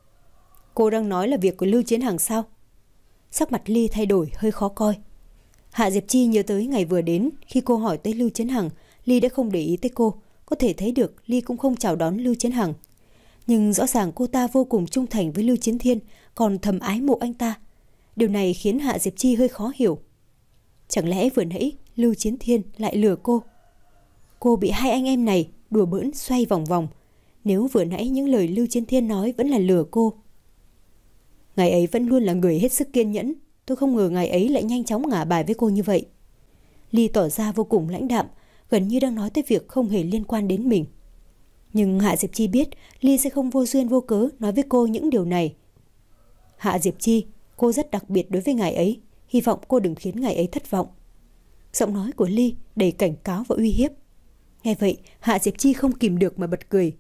Cô đang nói là việc của Lưu Chiến Hằng sao? Sắc mặt Ly thay đổi hơi khó coi. Hạ Diệp Chi nhớ tới ngày vừa đến, khi cô hỏi tới Lưu Chiến Hằng, Ly đã không để ý tới cô. Có thể thấy được Ly cũng không chào đón Lưu Chiến Hằng. Nhưng rõ ràng cô ta vô cùng trung thành với Lưu Chiến Thiên, còn thầm ái mộ anh ta. Điều này khiến Hạ Diệp Chi hơi khó hiểu. Chẳng lẽ vừa nãy Lưu Chiến Thiên lại lừa cô? Cô bị hai anh em này đùa bỡn xoay vòng vòng. Nếu vừa nãy những lời Lưu Chiến Thiên nói vẫn là lừa cô. Ngài ấy vẫn luôn là người hết sức kiên nhẫn. Tôi không ngờ ngài ấy lại nhanh chóng ngả bài với cô như vậy. Ly tỏ ra vô cùng lãnh đạm, gần như đang nói tới việc không hề liên quan đến mình. Nhưng Hạ Diệp Chi biết Ly sẽ không vô duyên vô cớ nói với cô những điều này. Hạ Diệp Chi, cô rất đặc biệt đối với ngài ấy, hy vọng cô đừng khiến ngài ấy thất vọng. Giọng nói của Ly đầy cảnh cáo và uy hiếp. Nghe vậy, Hạ Diệp Chi không kìm được mà bật cười.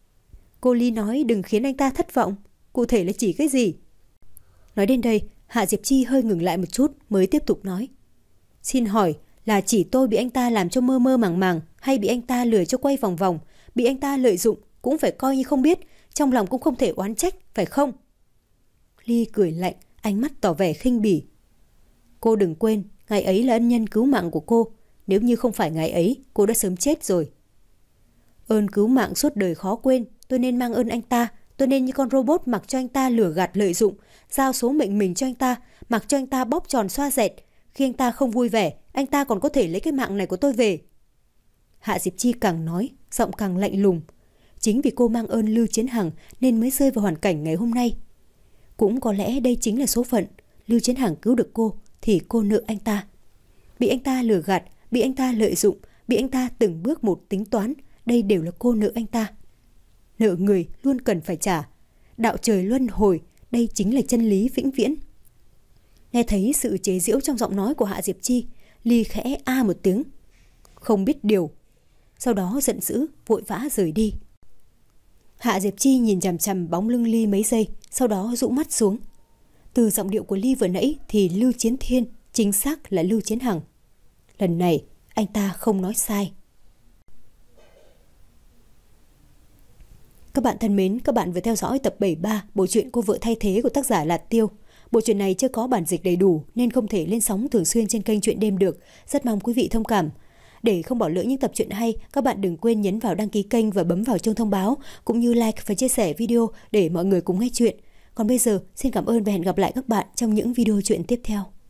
Cô Ly nói đừng khiến anh ta thất vọng, cụ thể là chỉ cái gì? Nói đến đây, Hạ Diệp Chi hơi ngừng lại một chút mới tiếp tục nói. Xin hỏi là chỉ tôi bị anh ta làm cho mơ mơ màng màng, hay bị anh ta lừa cho quay vòng vòng, bị anh ta lợi dụng cũng phải coi như không biết, trong lòng cũng không thể oán trách, phải không? Ly cười lạnh, ánh mắt tỏ vẻ khinh bỉ. Cô đừng quên, ngài ấy là ân nhân cứu mạng của cô. Nếu như không phải ngài ấy, cô đã sớm chết rồi. Ơn cứu mạng suốt đời khó quên. Tôi nên mang ơn anh ta. Tôi nên như con robot mặc cho anh ta lừa gạt lợi dụng, giao số mệnh mình cho anh ta, mặc cho anh ta bóp tròn xoa dẹt. Khi anh ta không vui vẻ, anh ta còn có thể lấy cái mạng này của tôi về. Hạ Diệp Chi càng nói, giọng càng lạnh lùng. Chính vì cô mang ơn Lưu Chiến Hằng nên mới rơi vào hoàn cảnh ngày hôm nay. Cũng có lẽ đây chính là số phận. Lưu Chiến Hằng cứu được cô thì cô nợ anh ta. Bị anh ta lừa gạt, bị anh ta lợi dụng, bị anh ta từng bước một tính toán, đây đều là cô nợ anh ta. Nợ người luôn cần phải trả. Đạo trời luân hồi, đây chính là chân lý vĩnh viễn. Nghe thấy sự chế giễu trong giọng nói của Hạ Diệp Chi, Ly khẽ a một tiếng. Không biết điều. Sau đó giận dữ, vội vã rời đi. Hạ Diệp Chi nhìn chằm chằm bóng lưng Ly mấy giây, sau đó rũ mắt xuống. Từ giọng điệu của Ly vừa nãy thì Lưu Chiến Thiên chính xác là Lưu Chiến Hằng. Lần này anh ta không nói sai. Các bạn thân mến, các bạn vừa theo dõi tập bảy mươi ba bộ truyện Cô Vợ Thay Thế của tác giả Lạt Tiêu. Bộ truyện này chưa có bản dịch đầy đủ nên không thể lên sóng thường xuyên trên kênh Truyện Đêm được. Rất mong quý vị thông cảm. Để không bỏ lỡ những tập truyện hay, các bạn đừng quên nhấn vào đăng ký kênh và bấm vào chuông thông báo, cũng như like và chia sẻ video để mọi người cùng nghe chuyện. Còn bây giờ, xin cảm ơn và hẹn gặp lại các bạn trong những video truyện tiếp theo.